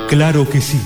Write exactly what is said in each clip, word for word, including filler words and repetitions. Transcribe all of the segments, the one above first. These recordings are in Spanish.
Claro que sí.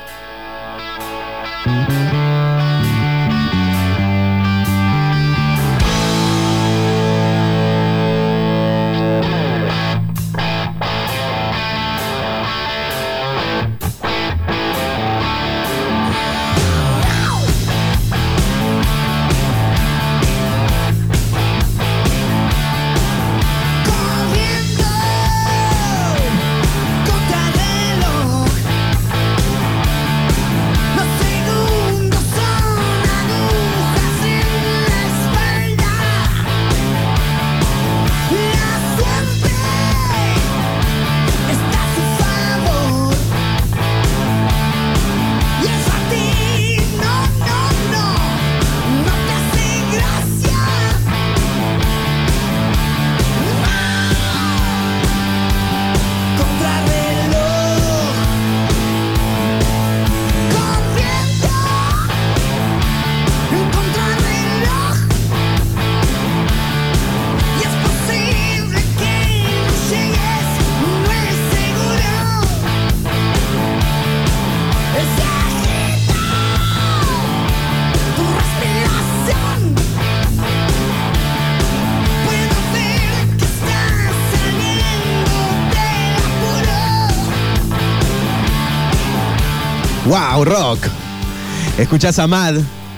¡Wow! Rock. Escuchás a Mad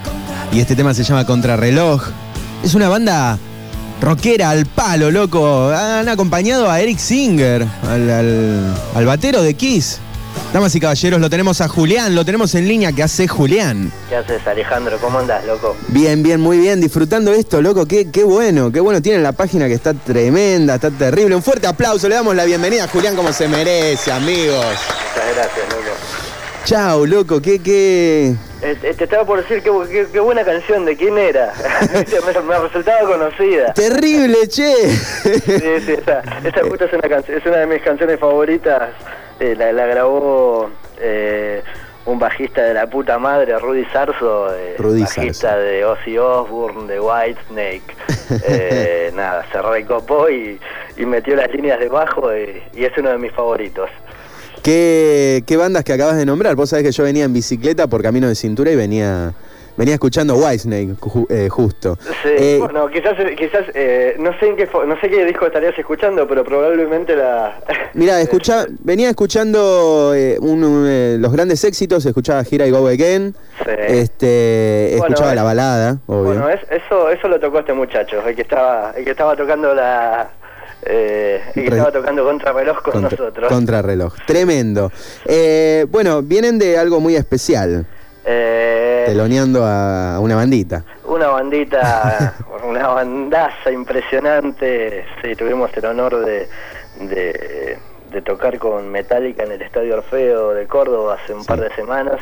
y este tema se llama Contrarreloj. Es una banda rockera al palo, loco. Han acompañado a Eric Singer, al, al, al batero de Kiss. Damas y caballeros, lo tenemos a Julián, lo tenemos en línea. ¿Qué hace Julián? ¿Qué haces, Alejandro? ¿Cómo andás, loco? Bien, bien, muy bien. Disfrutando esto, loco. Qué, qué bueno, qué bueno. Tienen la página que está tremenda, está terrible. Un fuerte aplauso. Le damos la bienvenida a Julián como se merece, amigos. Muchas gracias, loco. Chau, loco. Qué, qué... Eh, te estaba por decir qué, qué, qué buena canción, ¿de quién era? me, me resultaba conocida. Terrible, che. Sí, sí, esa, esa justo es una, canción, es una de mis canciones favoritas. Eh, la, la grabó eh, un bajista de la puta madre, Rudy Sarzo, eh, Rudy bajista Sarzo. de Ozzy Osbourne, de Whitesnake. Eh, nada, se recopó y, y metió las líneas de bajo y, y es uno de mis favoritos. ¿Qué, ¿Qué bandas que acabas de nombrar? Vos sabés que yo venía en bicicleta por Camino de Cintura y venía venía escuchando Whitesnake, ju, eh, justo. Sí, eh, bueno, quizás, quizás eh, no sé en qué no sé qué disco estarías escuchando, pero probablemente la... Mirá, escucha, venía escuchando eh, un, un, eh, los grandes éxitos, escuchaba Here I Go Again, Sí. este, escuchaba Bueno, la balada, obvio. Bueno, es, eso eso lo tocó este muchacho, el que estaba el que estaba tocando la... Eh, el que Re- estaba tocando Contrarreloj con Contra- nosotros. Contrarreloj, tremendo. Eh, bueno, vienen de algo muy especial, Eh, teloneando a una bandita. una bandita, una bandaza impresionante. Sí, tuvimos el honor de, de, de tocar con Metallica en el Estadio Orfeo de Córdoba hace un Sí. par de semanas.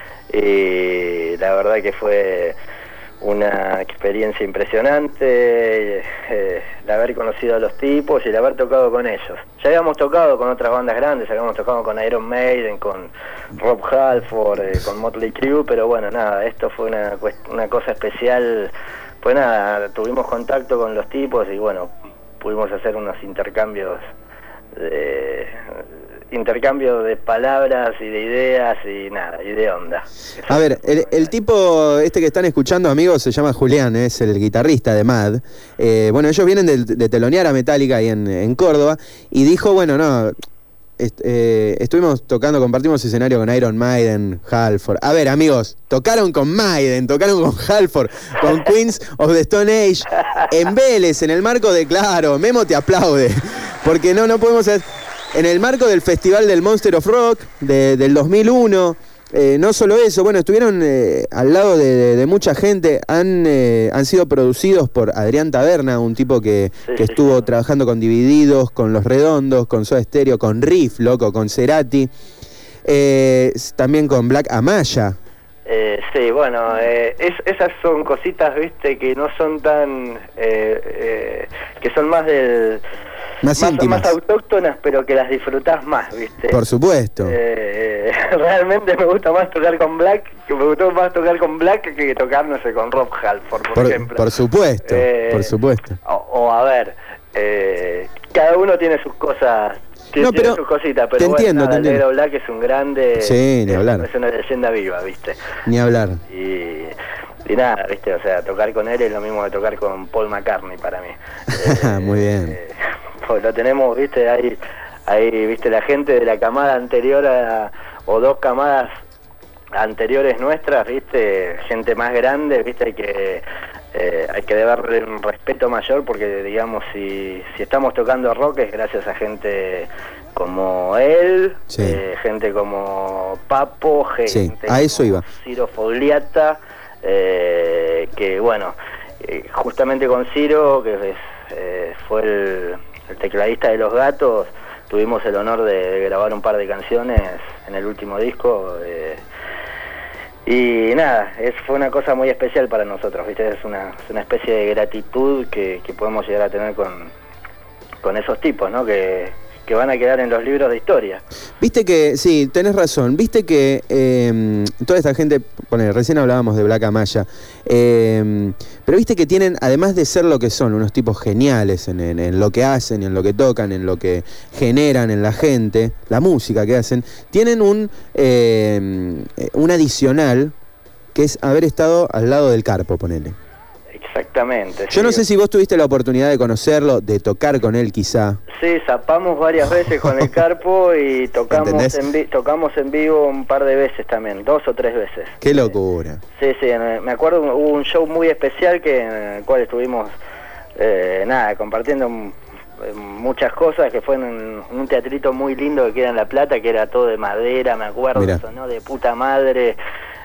Y la verdad que fue una experiencia impresionante, eh, el haber conocido a los tipos y el haber tocado con ellos. Ya habíamos tocado con otras bandas grandes, habíamos tocado con Iron Maiden, con Rob Halford, eh, con Motley Crue, pero bueno, nada, esto fue una, una cosa especial. Pues nada, tuvimos contacto con los tipos y bueno, pudimos hacer unos intercambios de... intercambio de palabras y de ideas y nada, y de onda. A ver, el, el tipo este que están escuchando, amigos, se llama Julián, es el guitarrista de Mad. Eh, bueno, ellos vienen de, de telonear a Metallica ahí en, en Córdoba y dijo, bueno, no, est, eh, estuvimos tocando, compartimos escenario con Iron Maiden, Halford. A ver, amigos, tocaron con Maiden, tocaron con Halford, con Queens of the Stone Age, en Vélez, en el marco de, claro, Memo te aplaude, porque no, no podemos hacer... En el marco del Festival del Monster of Rock de, del dos mil uno, eh, no solo eso, bueno, estuvieron eh, al lado de, de, de mucha gente, han, eh, han sido producidos por Adrián Taberna, un tipo que, Sí, que sí, estuvo sí. trabajando con Divididos, con Los Redondos, con Soda Stereo, con Riff, loco, con Cerati, eh, también con Black Amaya. Eh, sí, bueno, eh, es, esas son cositas, viste, que no son tan... Eh, eh, que son más del... Más íntimas. más autóctonas, pero que las disfrutás más, viste. Por supuesto. Eh, realmente me gusta más tocar con Black, que me gustó más tocar con Black que tocar, no sé, con Rob Halford, por, Por, ejemplo. por supuesto, Eh, por supuesto. O, o a ver, eh, cada uno tiene sus cosas Tiene, no, pero tiene sus cositas, pero te bueno, entiendo, nada, te el entiendo. Negro Black es un grande. Sí, ni es, hablar. Es una leyenda viva, ¿viste? Ni hablar. Y, y nada, ¿viste? O sea, tocar con él es lo mismo que tocar con Paul McCartney para mí. Eh, Muy bien. Eh, pues lo tenemos, ¿viste? Ahí, ahí, ¿viste? La gente de la camada anterior a, o dos camadas anteriores nuestras, ¿viste? Gente más grande, ¿viste? Hay que eh, hay que darle un respeto mayor porque, digamos, si, si estamos tocando rock es gracias a gente como él, sí. eh, gente como Papo, gente sí, a eso como iba. Ciro Fogliata, eh, que bueno, eh, justamente con Ciro, que es, eh, fue el, el tecladista de Los Gatos, tuvimos el honor de, de grabar un par de canciones en el último disco. Eh, y nada, es, fue una cosa muy especial para nosotros, ¿viste? Es una, es una especie de gratitud que, que podemos llegar a tener con, con esos tipos, ¿no? Que, que van a quedar en los libros de historia. Viste que, sí, tenés razón, viste que eh, toda esta gente, bueno, recién hablábamos de Black Amaya, eh, pero viste que tienen, además de ser lo que son, unos tipos geniales en, en, en lo que hacen, en lo que tocan, en lo que generan en la gente, la música que hacen, tienen un, eh, un adicional que es haber estado al lado del Carpo, ponele. Exactamente. Yo sí. no sé si vos tuviste la oportunidad de conocerlo, de tocar con él quizá. Sí, zapamos varias veces con el Carpo y tocamos en, vi tocamos en vivo un par de veces también, dos o tres veces. Qué locura. Sí, sí, me acuerdo, hubo un show muy especial que en el cual estuvimos, eh, nada, compartiendo muchas cosas, que fue en un, un teatrito muy lindo que queda en La Plata, que era todo de madera, me acuerdo, Mirá. sonó de puta madre.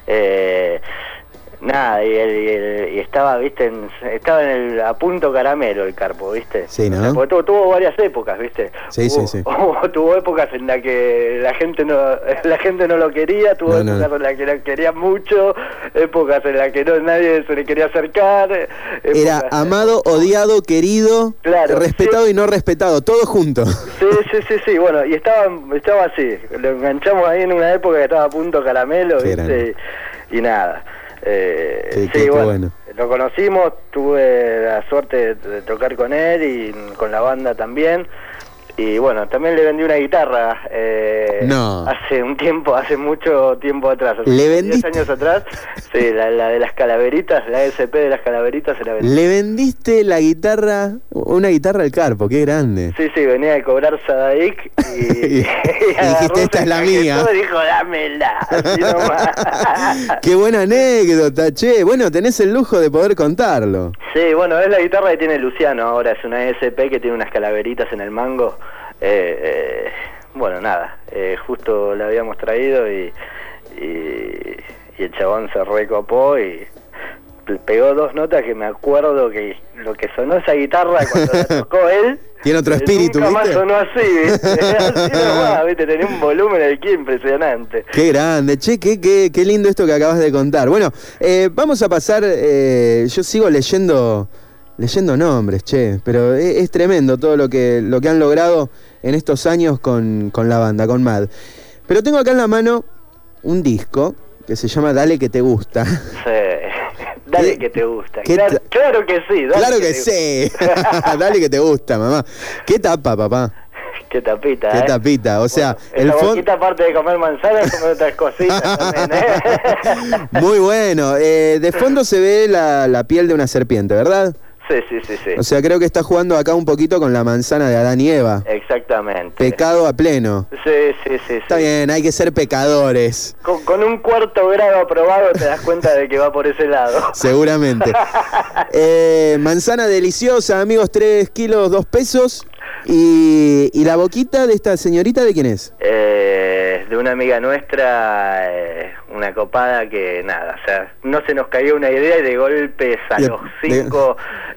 Eh, Nada, y, el, y, el, y estaba, viste, en, estaba en el a punto caramelo el Carpo, viste. Sí, ¿no? O sea, porque tuvo, tuvo varias épocas, viste. Sí, hubo, sí, sí. Hubo, tuvo épocas en las que la gente no, la gente no lo quería, tuvo no, épocas no. en las que lo quería mucho, épocas en las que no nadie se le quería acercar. Era amado, odiado, querido, claro, respetado sí. y no respetado, todo junto. Sí, sí, sí, sí, bueno, y estaba, estaba así, lo enganchamos ahí en una época que estaba a punto caramelo, Qué viste, y, y nada. Eh, Qué- sí, qué- qué bueno, bueno. lo conocimos, tuve la suerte de, de tocar con él y con la banda también. Y bueno, también le vendí una guitarra eh, No. hace un tiempo, hace mucho tiempo atrás, hace ¿Le diez vendiste? años atrás. Sí, la, la de las calaveritas, la S P de las calaveritas se la vendí. Le vendiste la guitarra, una guitarra al Carpo, qué grande. Sí, sí, venía de cobrar Sadaic y, Y- y agarró, dijiste, "Esta se es la encajetó mía". y dijo, dámela, así nomás. Qué buena anécdota, che. Bueno, tenés el lujo de poder contarlo. Sí, bueno, es la guitarra que tiene Luciano ahora, es una S P que tiene unas calaveritas en el mango. Eh, eh, bueno, nada, eh, justo la habíamos traído y, y, y el chabón se recopó y pegó dos notas que me acuerdo que lo que sonó esa guitarra cuando la tocó él. Tiene otro eh, espíritu, nunca ¿viste? más sonó así, ¿viste? Así nomás, ¿viste? Tenía un volumen aquí impresionante. Qué grande, che, qué, qué, qué lindo esto que acabas de contar. Bueno, eh, vamos a pasar, eh, yo sigo leyendo leyendo nombres, che, pero es, es tremendo todo lo que, lo que han logrado en estos años con, con la banda, con Mad. Pero tengo acá en la mano un disco que se llama Dale que te gusta. Sí. Dale ¿Qué- que te gusta. qué Claro, ta- claro que sí. Dale Claro que, te- sí. Dale que te gusta, mamá. ¿Qué tapa, papá? Qué tapita, Qué ¿eh? tapita, o sea, Bueno, el esta fondo... boquita, aparte de comer manzanas, come otras cositas también, ¿eh? Muy bueno. Eh, de fondo se ve la, la piel de una serpiente, ¿verdad? Sí, sí, sí, sí. O sea, creo que está jugando acá un poquito con la manzana de Adán y Eva. Exactamente. Pecado a pleno. Sí, sí, sí. Está sí. bien, hay que ser pecadores. Con, con un cuarto grado aprobado te das cuenta de que va por ese lado. Seguramente. Eh, manzana deliciosa, amigos, tres kilos, dos pesos. Y, y la boquita de esta señorita, ¿de quién es? Eh, de una amiga nuestra, eh, una copada que nada, o sea, no se nos cayó una idea y de golpe a De- los cinco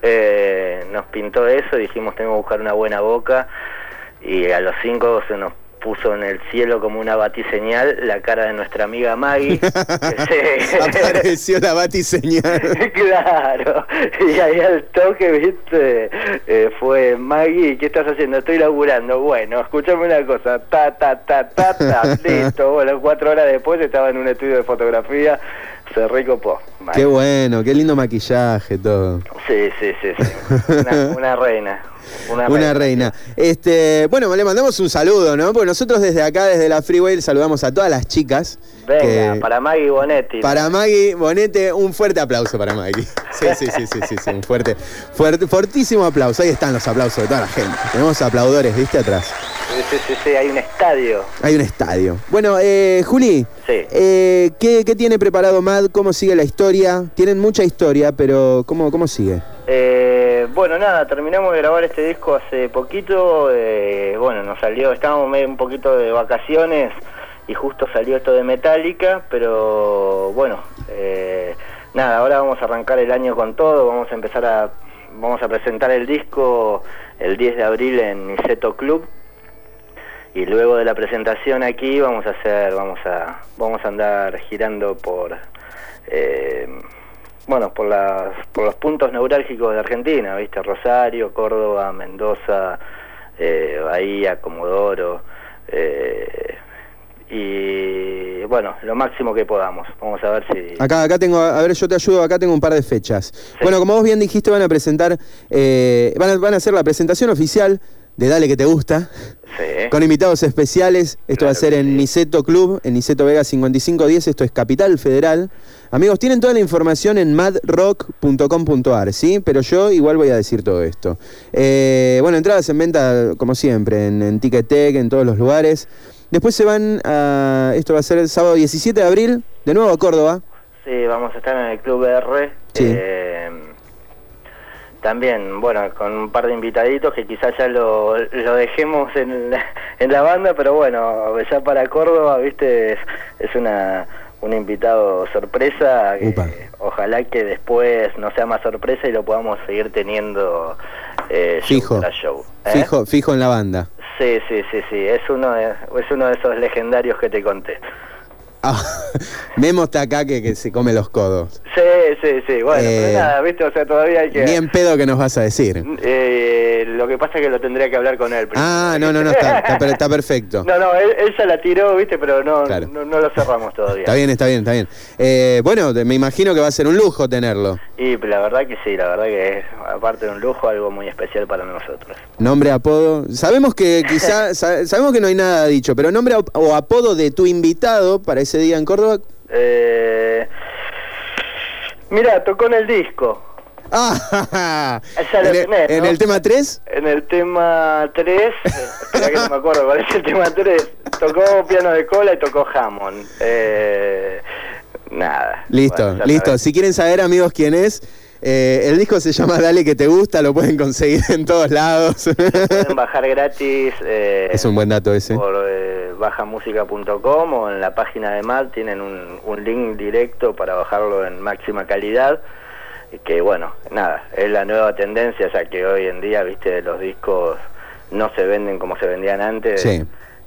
eh, nos pintó eso, dijimos tenemos que buscar una buena boca y a los cinco se nos puso en el cielo como una batiseñal la cara de nuestra amiga Maggie. que se- Apareció la batiseñal. Claro, y ahí al toque, viste, eh, fue Maggie, ¿qué estás haciendo? Estoy laburando. Bueno, escuchame una cosa, ta, ta, ta, ta, ta, listo. Bueno, cuatro horas después estaba en un estudio de fotografía se recopó. Qué bueno, qué lindo maquillaje, todo. Sí, sí, sí, sí. Una, una reina. Una, una reina. reina. Este, bueno, le mandamos un saludo, ¿no? Porque nosotros desde acá, desde la Freeway, saludamos a todas las chicas. Venga, que... para Maggie Bonetti. Para Maggie Bonetti, un fuerte aplauso para Maggie. Sí, sí, sí, sí, sí, sí, un fuerte, fuerte, fortísimo aplauso. Ahí están los aplausos de toda la gente. Tenemos aplaudores, ¿viste? Atrás. Sí, sí, sí, sí, hay un estadio. Hay un estadio. Bueno, eh, Juli, sí. eh, ¿qué, ¿qué tiene preparado Mad? ¿Cómo sigue la historia? Tienen mucha historia, pero ¿cómo, cómo sigue? Eh, bueno, nada, terminamos de grabar este disco hace poquito, eh, bueno, nos salió, estábamos medio un poquito de vacaciones y justo salió esto de Metallica, pero bueno, eh, nada, ahora vamos a arrancar el año con todo, vamos a empezar a, vamos a presentar el disco el diez de abril en Niceto Club, y luego de la presentación aquí vamos a hacer, vamos a, vamos a andar girando por... Eh, bueno, por las por los puntos neurálgicos de Argentina, ¿viste? Rosario, Córdoba, Mendoza, eh, Bahía, Comodoro, eh, y bueno, lo máximo que podamos. Vamos a ver si... Acá, acá tengo, a ver, yo te ayudo, acá tengo un par de fechas. Sí. Bueno, como vos bien dijiste, van a presentar, eh, van a, van a hacer la presentación oficial de Dale que te gusta. Sí. Con invitados especiales. Esto claro va a ser en sí. Niceto Club, en Niceto Vega cincuenta y cinco diez. Esto es Capital Federal. Amigos, tienen toda la información en mad rock punto com punto a r, ¿sí? Pero yo igual voy a decir todo esto. Eh, bueno, entradas en venta, como siempre, en, en Ticketek, en todos los lugares. Después se van a... Esto va a ser el sábado diecisiete de abril, de nuevo a Córdoba. Sí, vamos a estar en el Club R. Sí. Eh, También, bueno, con un par de invitaditos que quizás ya lo, lo dejemos en la, en la banda, pero bueno, ya para Córdoba, viste, es, es una un invitado sorpresa, que ojalá que después no sea más sorpresa y lo podamos seguir teniendo eh, fijo, show, show ¿eh? fijo, fijo en la banda. Sí, sí, sí, sí, es uno de, es uno de esos legendarios que te conté. Ah, Memo está acá que, que se come los codos. Sí, sí, sí, bueno, eh, pero nada, viste, o sea, todavía hay que... Ni en pedo que nos vas a decir. Eh, lo que pasa es que lo tendría que hablar con él. Ah, no, no, no, está, está, está perfecto. No, no, él, él ya la tiró, viste, pero no, claro. no, no lo cerramos todavía. Está bien, está bien, está bien. Eh, bueno, me imagino que va a ser un lujo tenerlo. Y la verdad que sí, la verdad que es, aparte de un lujo, algo muy especial para nosotros. Nombre, apodo. Sabemos que quizá, sabemos que no hay nada dicho, pero nombre o apodo de tu invitado para ese día en Córdoba. Eh, mira, tocó en el disco. Ah, ya lo ¿En, tenés, el, ¿En ¿no? el tema tres? En el tema tres, espera que no me acuerdo cuál es el tema tres. Tocó piano de cola y tocó Hammond. Eh, nada. Listo, bueno, listo. sabes. Si quieren saber, amigos, quién es, eh, el disco se llama Dale que te gusta, lo pueden conseguir en todos lados. Lo pueden bajar gratis. Eh, es un buen dato ese. Por eh, baja música punto com o en la página de Mad tienen un, un link directo para bajarlo en máxima calidad. Que bueno, nada, es la nueva tendencia, ya que hoy en día, viste, los discos no se venden como se vendían antes. Sí.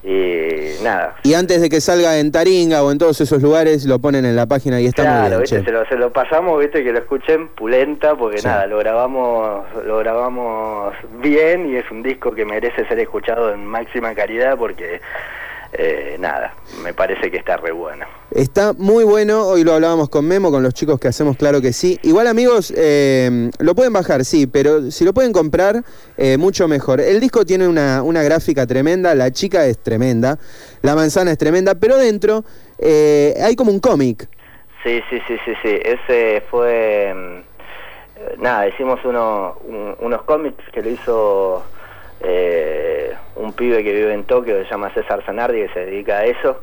Y nada. Y antes de que salga en Taringa o en todos esos lugares, lo ponen en la página y está claro, muy bien. Viste, se, lo, se lo pasamos, viste, que lo escuchen pulenta, porque sí. Nada, lo grabamos, lo grabamos bien y es un disco que merece ser escuchado en máxima calidad porque... Eh, nada, me parece que está re bueno. Está muy bueno, hoy lo hablábamos con Memo, con los chicos que hacemos Claro que sí. Igual amigos, eh, lo pueden bajar, sí, pero si lo pueden comprar, eh, mucho mejor. El disco tiene una, una gráfica tremenda, la chica es tremenda, la manzana es tremenda, pero dentro eh, hay como un cómic. Sí, sí, sí, sí, sí, ese fue... Eh, nada, hicimos uno, un, unos cómics que lo hizo... Eh, un pibe que vive en Tokio que se llama César Zanardi, que se dedica a eso,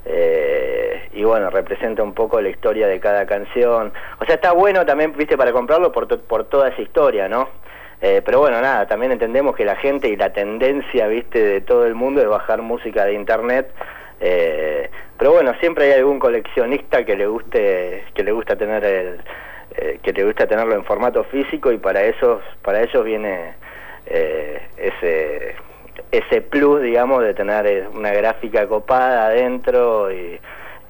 eh, y bueno, representa un poco la historia de cada canción. O sea, está bueno también, viste, para comprarlo por, to por toda esa historia, ¿no? Eh, pero bueno, nada, también entendemos que la gente y la tendencia, viste, de todo el mundo es bajar música de internet. Eh, pero bueno, siempre hay algún coleccionista que le guste, que le gusta tener el, eh, que le gusta tenerlo en formato físico, y para esos, para ellos viene eh, ese ese plus, digamos, de tener una gráfica copada adentro y,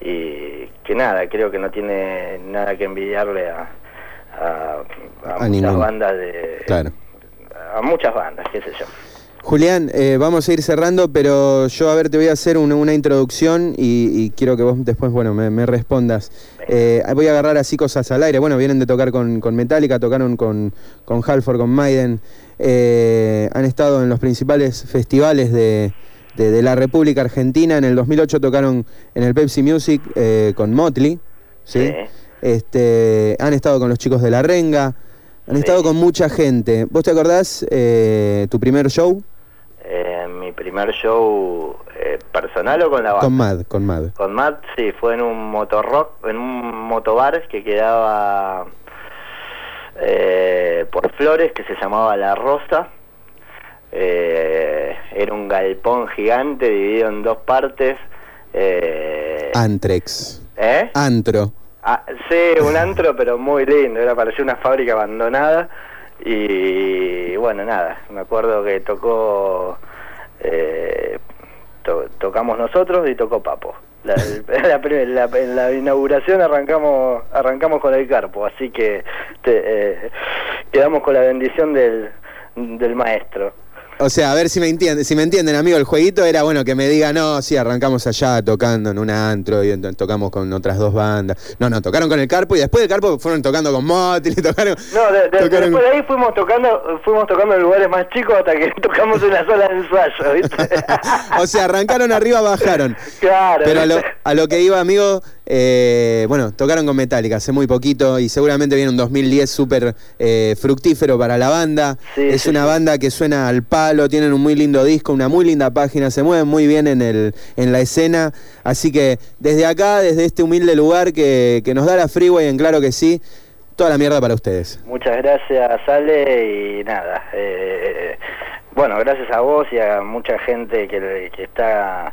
y que nada, creo que no tiene nada que envidiarle a, a, a, a muchas ningún. bandas de... Claro. A muchas bandas, qué sé yo. Julián, eh, vamos a ir cerrando, pero yo, a ver, te voy a hacer una, una introducción y, y quiero que vos después, bueno, me, me respondas. Eh, voy a agarrar así cosas al aire. Bueno, vienen de tocar con, con Metallica, tocaron con, con Halford, con Maiden, eh, han estado en los principales festivales de, de, de la República Argentina. En el dos mil ocho tocaron en el Pepsi Music eh, con Motley, ¿sí? Sí. Este, han estado con los chicos de La Renga, han sí. estado con mucha gente. ¿Vos te acordás eh, tu primer show? Eh, mi primer show eh, personal o con la banda. Con Mad, con Mad. Con Mad, sí, fue en un motorrock, en un motobar que quedaba eh, por Flores, que se llamaba La Rosa. Eh, era un galpón gigante dividido en dos partes. Eh, Antrex. ¿Eh? Antro. Ah, sí, un antro, pero muy lindo. Era, parecía una fábrica abandonada. Y bueno, nada, me acuerdo que tocó, eh, to, tocamos nosotros y tocó Papo. La, la, la, la, en la inauguración arrancamos arrancamos con el Carpo, así que te, eh, quedamos con la bendición del, del maestro. O sea, a ver si me entienden, si me entienden, amigo, el jueguito era, bueno, que me diga, no, sí, arrancamos allá tocando en un antro y tocamos con otras dos bandas. No, no, tocaron con el Carpo y después del Carpo fueron tocando con Motley, tocaron... No, de, de, tocaron... después de ahí fuimos tocando fuimos tocando en lugares más chicos hasta que tocamos una sola ensayo, ¿viste? O sea, arrancaron arriba, bajaron. Claro. Pero a lo, a lo que iba, amigo, eh, bueno, tocaron con Metallica hace muy poquito y seguramente viene un dos mil diez súper eh, fructífero para la banda. Sí, es sí, una sí. banda que suena al palo, tienen un muy lindo disco, una muy linda página, se mueven muy bien en el en la escena, así que desde acá, desde este humilde lugar que, que nos da la Freeway, en Claro que Sí, toda la mierda para ustedes. Muchas gracias, Ale, y nada, eh, bueno, gracias a vos y a mucha gente que, que está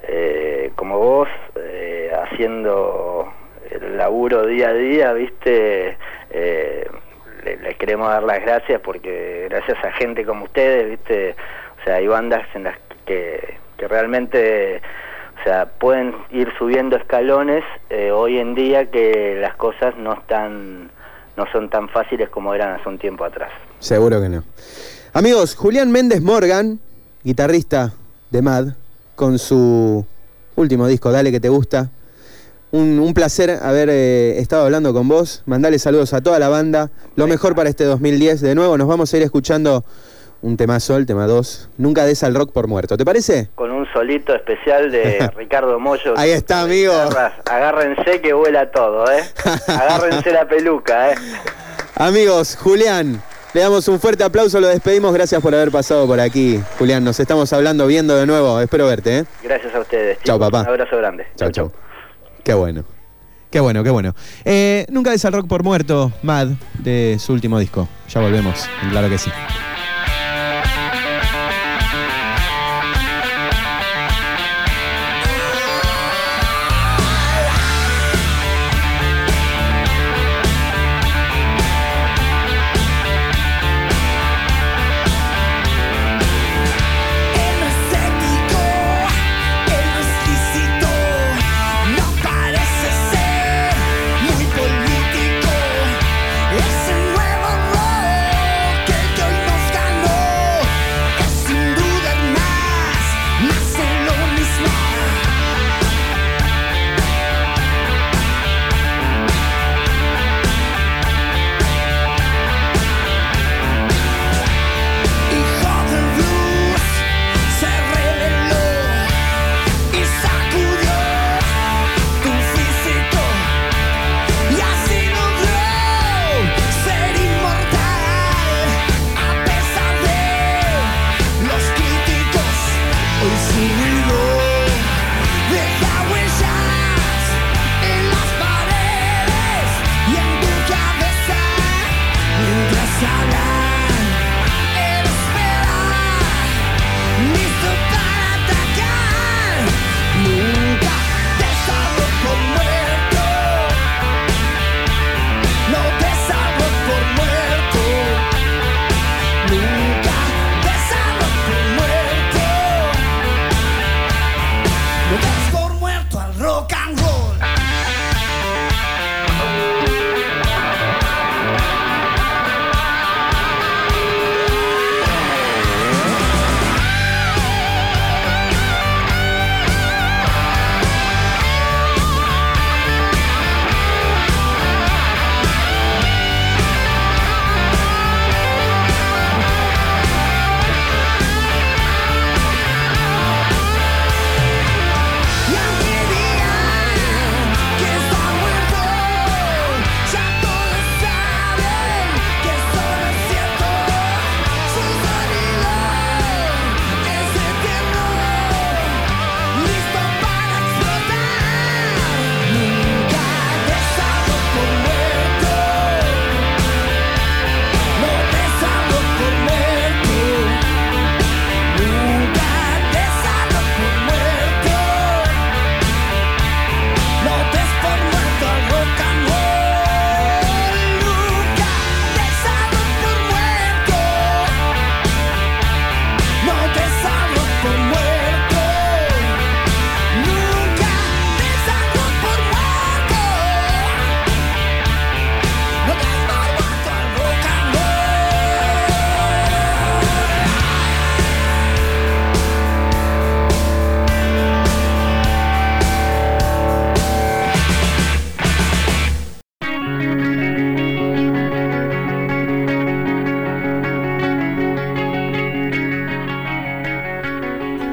eh, como vos, eh, haciendo el laburo día a día, viste, eh, les le queremos dar las gracias porque gracias a gente como ustedes, viste, o sea, hay bandas en las que, que realmente, o sea, pueden ir subiendo escalones eh, hoy en día, que las cosas no están, no son tan fáciles como eran hace un tiempo atrás. Seguro que no. Amigos, Julián Méndez Morgan, guitarrista de Mad, con su último disco, Dale que te gusta. Un, un placer haber eh, estado hablando con vos. Mandale saludos a toda la banda. Lo mejor para este dos mil diez. De nuevo nos vamos a ir escuchando un temazo, el tema dos. Nunca des al rock por muerto. ¿Te parece? Con un solito especial de Ricardo Mollo. Ahí está, amigo. Agárrense que vuela todo, ¿eh? Agárrense la peluca, ¿eh? Amigos, Julián, le damos un fuerte aplauso, lo despedimos. Gracias por haber pasado por aquí, Julián. Nos estamos hablando, viendo de nuevo. Espero verte, ¿eh? Gracias a ustedes. Chao, papá. Un abrazo grande. Chao, chao. Qué bueno. Qué bueno, qué bueno. Eh, Nunca des al rock por muerto, Mad, de su último disco. Ya volvemos, Claro que Sí.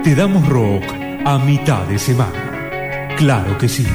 te damos rock a mitad de semana. Claro que sí.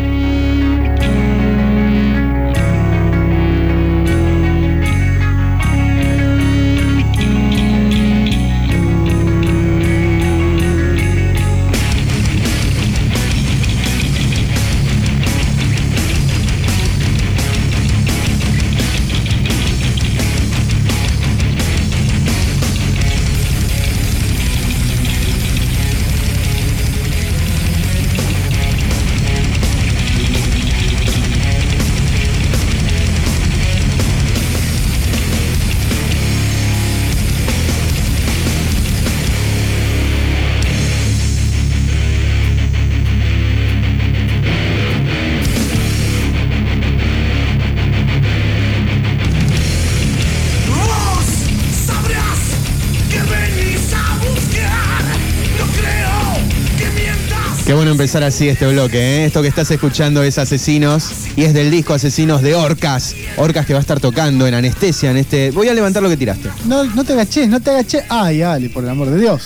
Qué bueno empezar así este bloque, ¿eh? Esto que estás escuchando es Asesinos y es del disco Asesinos de Orcas. Orcas que va a estar tocando en Anestesia en este... Voy a levantar lo que tiraste. No, no te agaches, no te agaches. Ay, Ale, por el amor de Dios.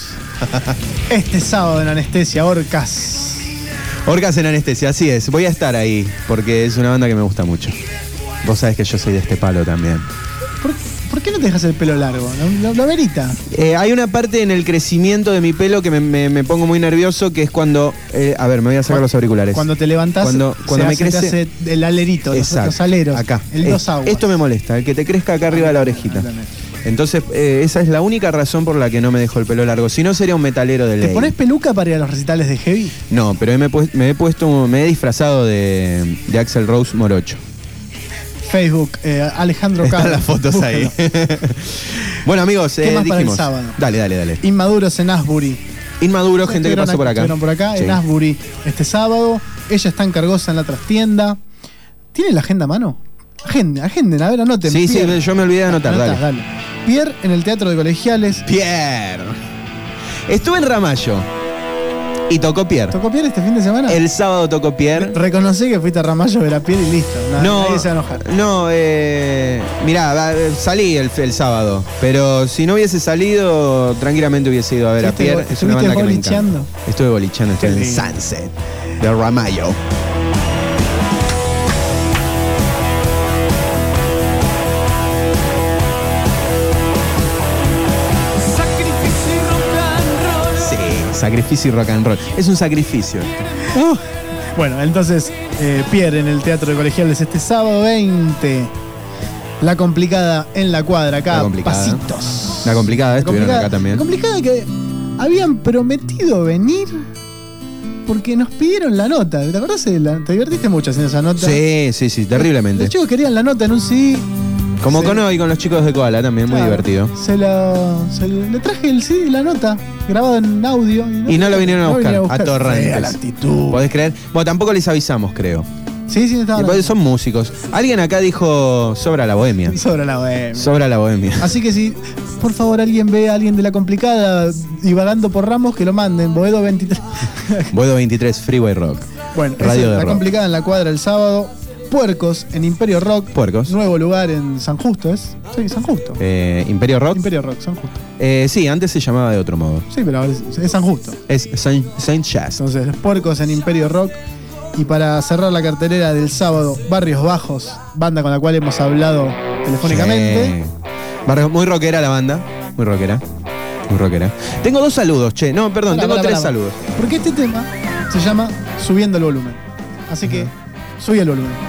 Este sábado en Anestesia, Orcas. Orcas en Anestesia, así es. Voy a estar ahí porque es una banda que me gusta mucho. Vos sabés que yo soy de este palo también. ¿Por, ¿por qué no te dejas el pelo largo? ¿Lo, lo, lo verita? Eh, hay una parte en el crecimiento de mi pelo que me, me, me pongo muy nervioso, que es cuando... Eh, a ver, me voy a sacar cuando, los auriculares. Cuando te levantás, cuando, cuando se me hace, crece... te hace el alerito, los, los aleros. Acá. El eh, dos aguas. Esto me molesta, el que te crezca acá arriba de la orejita. Entonces, eh, esa es la única razón por la que no me dejo el pelo largo. Si no, sería un metalero de ley. ¿Te pones peluca para ir a los recitales de heavy? No, pero me he, pu- me he puesto, me he disfrazado de, de Axl Rose morocho. Facebook, eh, Alejandro Están Carlos. las fotos Búscalo. ahí. Bueno, amigos, ¿Qué eh, más para el dijimos. sábado? Dale, dale, dale. Inmaduros en Asbury. Inmaduro, gente que pasó por acá. Estuvieron por acá, Sí. en Asbury, este sábado. Ella está en Cargosa en la trastienda. ¿Tiene la agenda a mano? Agenden, agenden, a ver, anoten. Sí, Pierre. sí, yo me olvidé de anotar, Anotás, dale. dale. Pierre en el Teatro de Colegiales. Pierre. Estuve en Ramallo y tocó Pierre. ¿Tocó Pierre este fin de semana? El sábado tocó Pierre. Reconocí que fuiste a Ramallo, ver a Pierre y listo. Nada, No, nadie se va a enojar. no, eh, mirá, va, eh, salí el, el sábado, pero si no hubiese salido, tranquilamente hubiese ido a ver a ¿Estuviste Pierre. bo- Es una banda que me bolicheando? encanta. Estuve bolicheando, estuve Qué en lindo. Sunset de Ramallo. Sí, sacrificio y rock and roll. Es un sacrificio. Uh, bueno, entonces, eh, Pierre en el Teatro de Colegiales este sábado veinte. La complicada en la cuadra, acá, La complicada. pasitos. La complicada, La estuvieron complicada- acá también. La complicada que habían prometido venir porque nos pidieron la nota. ¿Te acordás? de la- Te divertiste mucho haciendo esa nota. Sí, sí, sí, terriblemente. Los chicos querían la nota en un C D. Como Sí. con hoy, con los chicos de Koala, también, muy Claro, divertido. Se la, se le traje el C D y la nota, grabado en audio. Y no lo vinieron a buscar, vinieron a torrentes. Fea la actitud. ¿Podés creer? Bueno, tampoco les avisamos, creo. Sí, sí, estaban. Y son músicos. Alguien acá dijo, sobra la bohemia. Sobre la web. Sobra la bohemia. Así que si, por favor, alguien ve a alguien de la complicada divagando por Ramos, que lo manden. Boedo veintitrés. Boedo veintitrés, Freeway Rock. Bueno, Radio esa es de la rock. complicada en la cuadra el sábado. Puercos en Imperio Rock. Puercos. Nuevo lugar en San Justo, ¿es? Sí, San Justo. Eh, Imperio Rock. Imperio Rock, San Justo. Eh, sí, antes se llamaba de otro modo. Sí, pero es, es San Justo. Es Saint, Saint Chast. Entonces, los Puercos en Imperio Rock. Y para cerrar la cartelera del sábado, Barrios Bajos, banda con la cual hemos hablado telefónicamente. Sí. Barrio- Muy rockera la banda. Muy rockera. Muy rockera. Tengo dos saludos, che. No, perdón, Pará, tengo pará, tres pará. saludos. Porque este tema se llama Subiendo el volumen. Así que, subí el volumen.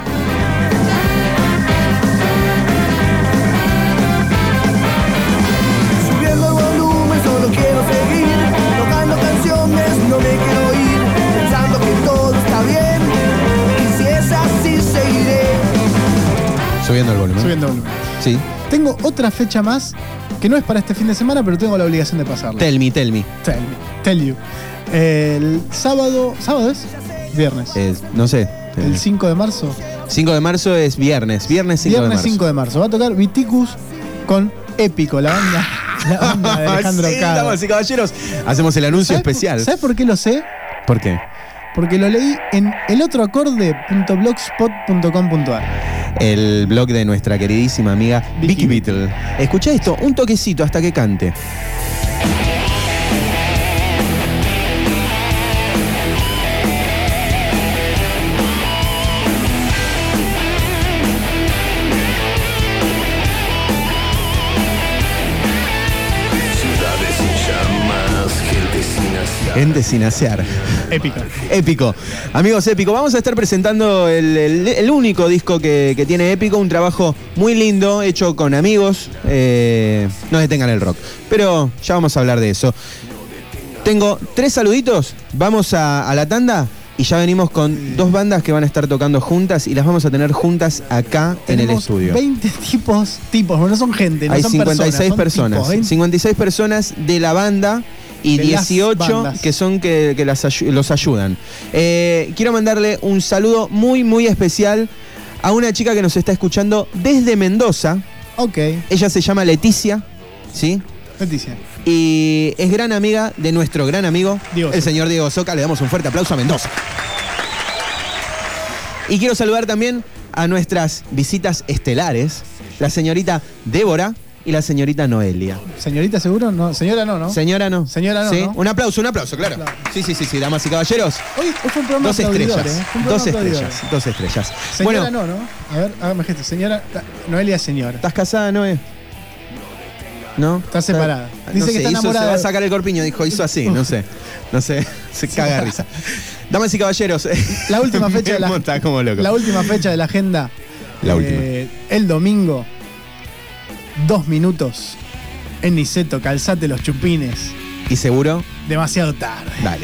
Subiendo el volumen, solo quiero seguir tocando canciones, no me quiero ir pensando que todo está bien. Y si es así, seguiré. Subiendo el volumen. Subiendo el volumen. Sí. Tengo otra fecha más que no es para este fin de semana, pero tengo la obligación de pasarla. Tell me, tell me. Tell me, tell you. El sábado, ¿sábado es? Viernes. Es- no sé. El cinco de marzo. cinco de marzo es viernes. Viernes cinco de Viernes marzo. cinco de marzo. Va a tocar Viticus con Épico, la banda, la banda de Alejandro Sí, Caro. damas y caballeros, hacemos el anuncio ¿Sabes por- especial. ¿Sabes por qué lo sé? ¿Por qué? Porque lo leí en elotroacorde.blogspot punto com punto a r. El blog de nuestra queridísima amiga Vicky Vicky Beatle. Escucha esto, un toquecito hasta que cante. Gente sin asear. Épico. Épico. Amigos, Épico. Vamos a estar presentando el, el, el único disco que, que tiene Épico. Un trabajo muy lindo, hecho con amigos. Eh, no detengan el rock. Pero ya vamos a hablar de eso. Tengo tres saluditos. Vamos a, a la tanda. Y ya venimos con dos bandas que van a estar tocando juntas. Y las vamos a tener juntas acá Tenemos en el estudio. veinte tipos, tipos, no son gente, no Hay son cincuenta y seis personas. personas. cincuenta y seis personas de la banda. Y de las dieciocho bandas. que son que, que las ayu- los ayudan. Eh, quiero mandarle un saludo muy, muy especial a una chica que nos está escuchando desde Mendoza. Ok, Ella se llama Leticia, ¿sí? Leticia. Y es gran amiga de nuestro gran amigo, Diego el Soca. señor Diego Soca. Le damos un fuerte aplauso a Mendoza. Y quiero saludar también a nuestras visitas estelares, la señorita Débora y la señorita Noelia. ¿Señorita seguro? No, señora no, ¿no? Señora no. Señora no, ¿Sí? ¿no? Un aplauso, un aplauso, claro. Aplauso. Sí, sí, sí, sí, damas y caballeros. Hoy fue un programa Dos aplaudidor, estrellas. ¿eh? Fue un Dos programa aplaudidor. estrellas. Dos estrellas. Señora Bueno, no, ¿no? A ver, hágame gesto. Señora, Noelia es señora. ¿estás casada, Noé? ¿No? Está separada. No Dice sé, que está hizo- enamorada. Se va a sacar el corpiño, dijo, hizo así, no sé. No sé, se caga de risa. Damas y caballeros. La última fecha de la, Memo está como loco. la última fecha de la agenda. La eh, el domingo, dos minutos. En Niceto, calzate los chupines. ¿Y seguro? Demasiado tarde. Dale.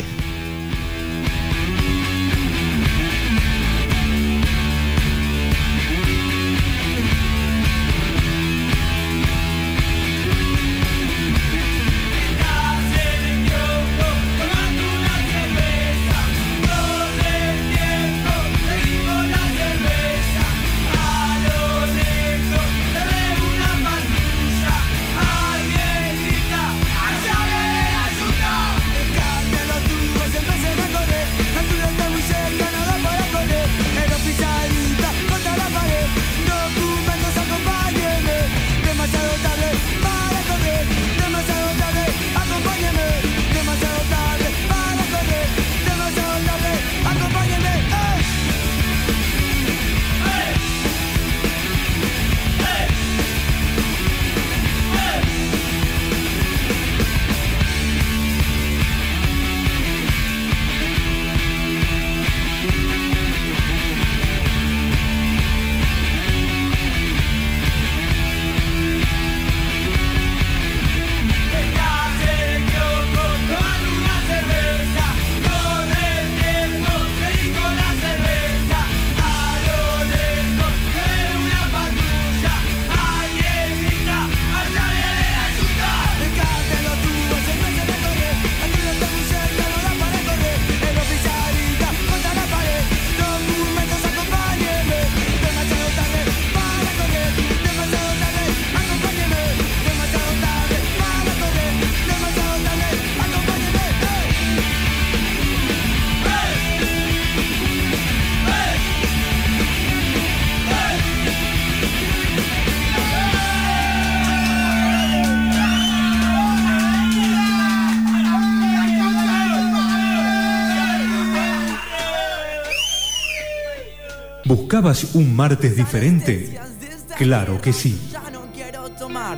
¿Buscabas un martes diferente? Claro que sí. Ya no quiero tomar.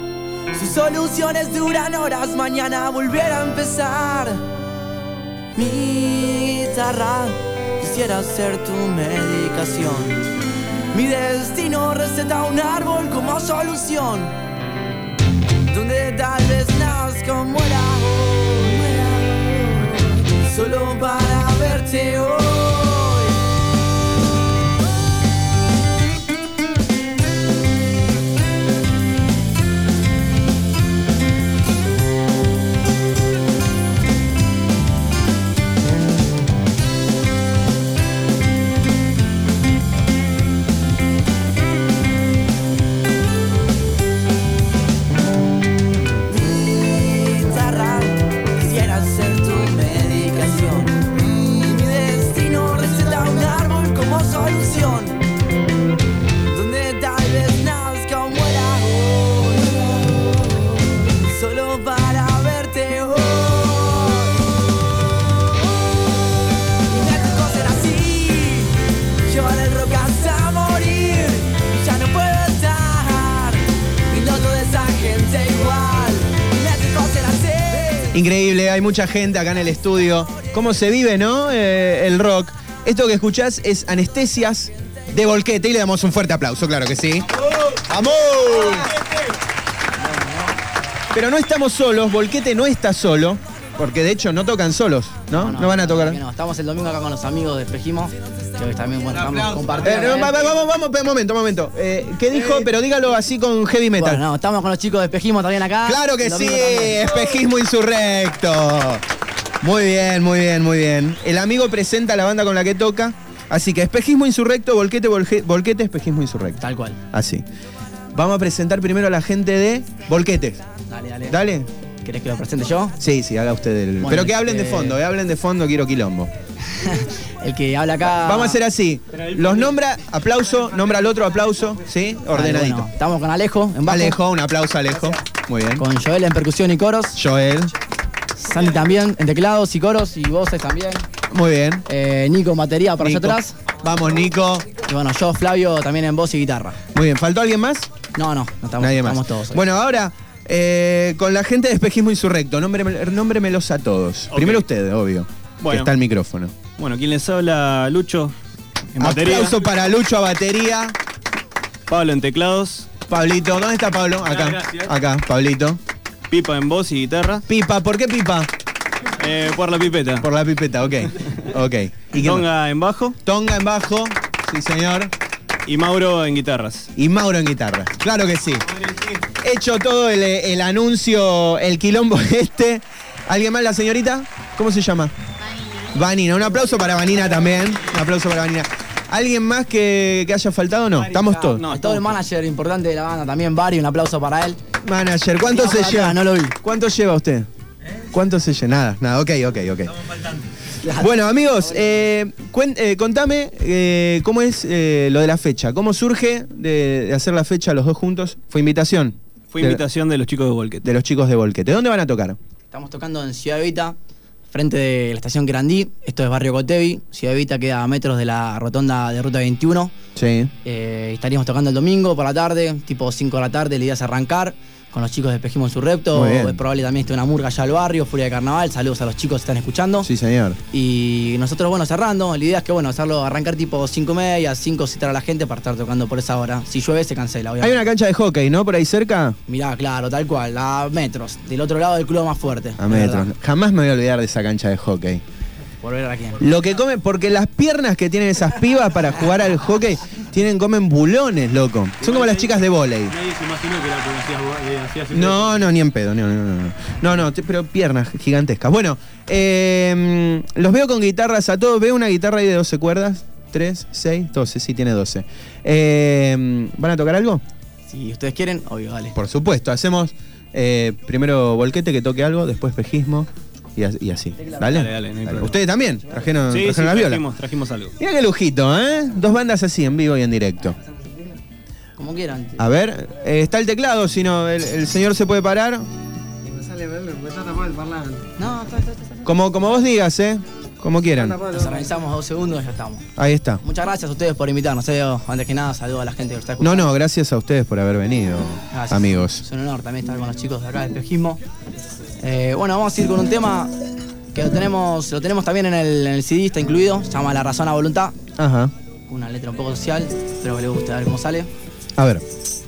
Sus soluciones duran horas, mañana volver a empezar. Mi guitarra quisiera ser tu medicación. Mi destino receta un árbol como solución. Donde tal vez nazca o muera hoy, solo para verte hoy. Quisiera ser tu medicación. Mi destino Increíble, hay mucha gente acá en el estudio. ¿Cómo se vive, no? Eh, el rock. Esto que escuchás es Anestesias de Volquete y le damos un fuerte aplauso, claro que sí. ¡Vamos! Pero no estamos solos, Volquete no está solo, porque de hecho no tocan solos, ¿no? No, no, no van a tocar. No, estamos el domingo acá con los amigos de Espejismo, que hoy también bueno, estamos compartiendo. Eh, vamos, vamos, vamos, un momento, un momento. Eh, ¿Qué dijo? Pero dígalo así con heavy metal. Bueno, no, estamos con los chicos de Espejismo también acá. ¡Claro que sí! Espejismo Insurrecto. Muy bien, muy bien, muy bien. El amigo presenta la banda con la que toca. Así que Espejismo Insurrecto, Volquete, volge, Volquete, Espejismo Insurrecto. Tal cual. Así. Vamos a presentar primero a la gente de Volquete. Dale, dale. Dale. ¿Querés que lo presente yo? Sí, sí, haga usted el... Bueno, Pero que hablen eh... de fondo, eh, hablen de fondo, quiero quilombo. El que habla acá... Vamos a hacer así. Los nombra, aplauso, nombra al otro, aplauso, ¿sí? Ordenadito. Bueno, estamos con Alejo en bajo. Alejo, un aplauso a Alejo. Muy bien. Con Joel en percusión y coros. Joel. Sandy también en teclados y coros y voces también. Muy bien. Eh, Nico en batería por allá atrás. Vamos, Nico. Y bueno, yo, Flavio, también en voz y guitarra. Muy bien. ¿Faltó alguien más? No, no, no estamos, Nadie más. estamos todos hoy. Bueno, ahora, eh, con la gente de Espejismo Insurrecto, nómbreme- nómbremelos a todos. Ok. Primero usted, obvio. Bueno. Que está el micrófono. Bueno, ¿quién les habla? Lucho en batería. Aplauso para Lucho a batería. Pablo en teclados. Pablito, ¿dónde está Pablo? Acá. Gracias. Acá, Pablito. Pipa en voz y guitarra. Pipa, ¿por qué Pipa? Eh, por la pipeta. Por la pipeta, ok. Ok. ¿Y qué más? Tonga en bajo. Tonga en bajo, sí señor. Y Mauro en guitarras. Y Mauro en guitarra, claro que sí. Hecho todo el, el anuncio, el quilombo este. ¿Alguien más, la señorita? ¿Cómo se llama? Vanina. Vanina, un aplauso para Vanina también. Un aplauso para Vanina. ¿Alguien más que, que haya faltado o no? Estamos todos. No, todo el manager importante de la banda también, Bari, un aplauso para él. Manager, ¿cuánto No, se para lleva? atrás, no lo vi. ¿Cuánto lleva usted? ¿Cuánto se lleva? Nada, nada, ok, ok, ok. Claro. Bueno, amigos, eh, cuen- eh, contame eh, cómo es eh, lo de la fecha. ¿Cómo surge de, de hacer la fecha los dos juntos? ¿Fue invitación? Fue De- invitación de los chicos de Volquete. De los chicos de Volquete. ¿Dónde van a tocar? Estamos tocando en Ciudad Evita, frente de la estación Querandí. Esto es Barrio Cotevi. Ciudad Evita queda a metros de la rotonda de Ruta veintiuno. Sí. Eh, estaríamos tocando el domingo por la tarde, tipo cinco de la tarde. La idea es arrancar con los chicos de Espejismo Insurrecto. Muy bien. Es probable también esté una murga allá al barrio, Furia de Carnaval. Saludos a los chicos que están escuchando. Sí, señor. Y nosotros, bueno, cerrando. La idea es que, bueno, hacerlo, arrancar tipo cinco y media, cinco, citar a la gente para estar tocando por esa hora. Si llueve, se cancela, Hay obviamente. una cancha de hockey, ¿no? Por ahí cerca. Mirá, claro, tal cual, a metros. Del otro lado del club más fuerte. A de metros. verdad. Jamás me voy a olvidar de esa cancha de hockey. Por ver a quién. Lo que comen, porque las piernas que tienen esas pibas para jugar al hockey, tienen, comen bulones, loco. Son como las chicas de vóley. Nadie se imaginó que era que hacías. No, no, ni en pedo, no, no, no. No, no, no, te- pero piernas gigantescas. Bueno, eh, los veo con guitarras a todos. Veo una guitarra ahí de doce cuerdas. tres, seis, doce, sí, tiene doce. Eh, ¿Van a tocar algo? Si ustedes quieren, obvio, dale. Por supuesto, hacemos eh, primero Volquete que toque algo, después Espejismo y, as- y así. ¿Dale? Dale, dale, no hay problema. ¿Ustedes también? ¿Trajeron, Sí, trajeron sí, las violas? trajimos, trajimos algo. Mira qué lujito, ¿eh? Dos bandas así, en vivo y en directo. Como quieran. A ver, eh, está el teclado, si no, el, el señor se puede parar. No, está, está, está, está. Como, como vos digas, ¿eh? Como quieran. Nos organizamos dos segundos y ya estamos. Ahí está. Muchas gracias a ustedes por invitarnos. eh. Antes que nada, saludo a la gente que está No, escuchando. no, gracias a ustedes por haber venido, Gracias. amigos. Es un honor también estar con los chicos de acá del Espejismo. Eh, bueno, vamos a ir con un tema que lo tenemos, lo tenemos también en el, en el C D, está incluido. Se llama La Razón a Voluntad. Ajá. Una letra un poco social. Espero que les guste, a ver cómo sale. A ver.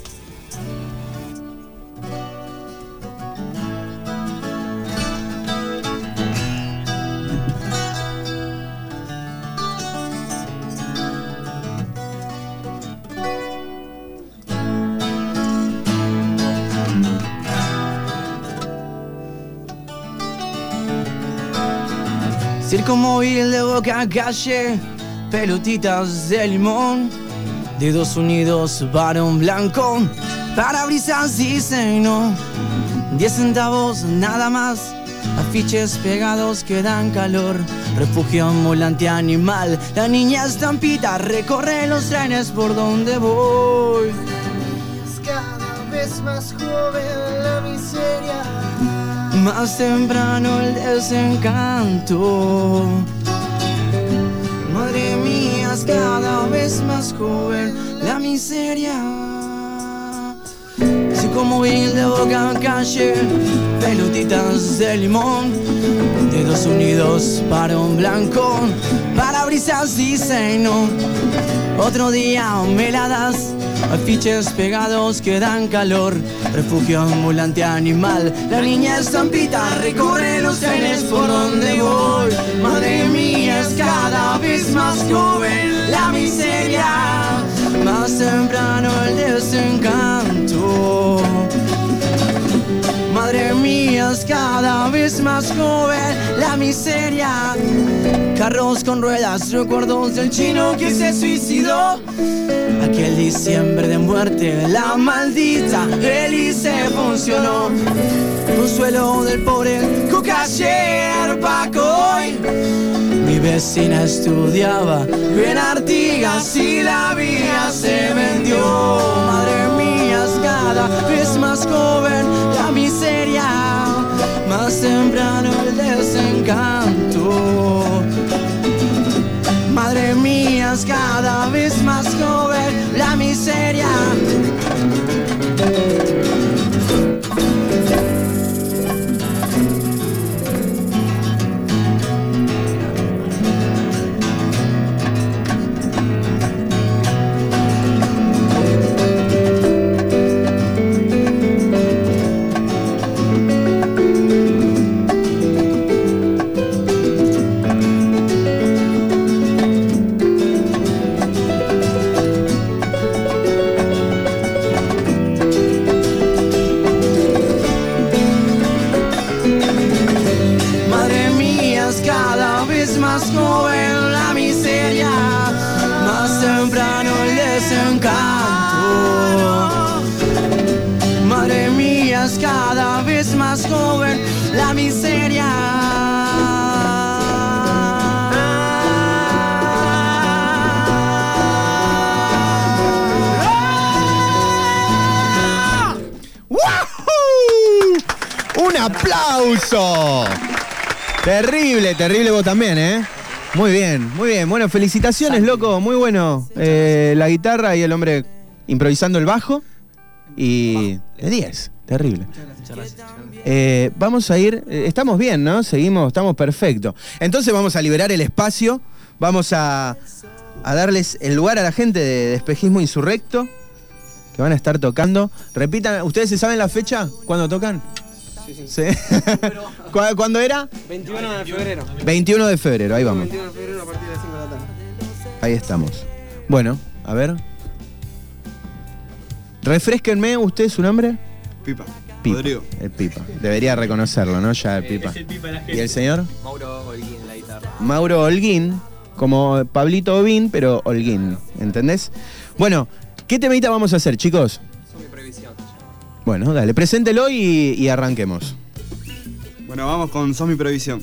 Circo móvil de boca a calle, pelotitas de limón, dedos unidos, varón blanco, parabrisas dicen no, diez centavos nada más, afiches pegados que dan calor, refugio ambulante animal, la niña estampita recorre los trenes por donde voy. Cada vez más joven la miseria. Más temprano el desencanto. Madre mía, es cada vez más joven la miseria. Si Circomóvil de boca a calle, pelotitas de limón, dedos unidos para un blanco, parabrisas dicen no. Otro día me la das, afiches pegados que dan calor, refugio ambulante animal, la niña estampita recorre los trenes por donde voy. Madre mía, es cada vez más joven la miseria, más temprano el desencanto. Madre mía, es cada vez más joven la miseria. Carros con ruedas, recuerdos del chino que se suicidó. Aquel diciembre de muerte, la maldita hélice funcionó. Consuelo del pobre cocayer Pacoy. Mi vecina estudiaba en Artigas y la vida se vendió. Madre mía, es cada vez más joven la miseria, más temprano el desencanto. Madre mía, es cada vez más joven la miseria. Cada vez más joven la miseria. ¡Un aplauso! Terrible, terrible vos también, ¿eh? Muy bien, muy bien. Bueno, felicitaciones, loco. Muy bueno. Eh, la guitarra y el hombre improvisando el bajo. Y de diez. Terrible. Eh, vamos a ir, eh, estamos bien, ¿no? Seguimos, estamos perfectos. Entonces vamos a liberar el espacio, vamos a, a darles el lugar a la gente de, de Espejismo Insurrecto, que van a estar tocando. Repitan, ¿ustedes se saben la fecha? ¿Cuándo tocan? Sí, sí. ¿Sí? ¿Cu ¿Cuándo era? veintiuno de febrero. veintiuno de febrero, ahí vamos. veintiuno de febrero a partir de las cinco de la tarde. Ahí estamos. Bueno, a ver. Refrésquenme, ¿usted su nombre? Pipa. Pipa. Rodrigo. El Pipa. Debería reconocerlo, ¿no? Ya el Pipa. Es el Pipa, la ¿Y el señor? Mauro Holguín, la guitarra. Mauro Holguín, como Pablito Obín, pero Holguín, ¿entendés? Bueno, ¿qué temita vamos a hacer, chicos? Son mi previsión. Bueno, dale, preséntelo y, y arranquemos. Bueno, vamos con Sos mi previsión.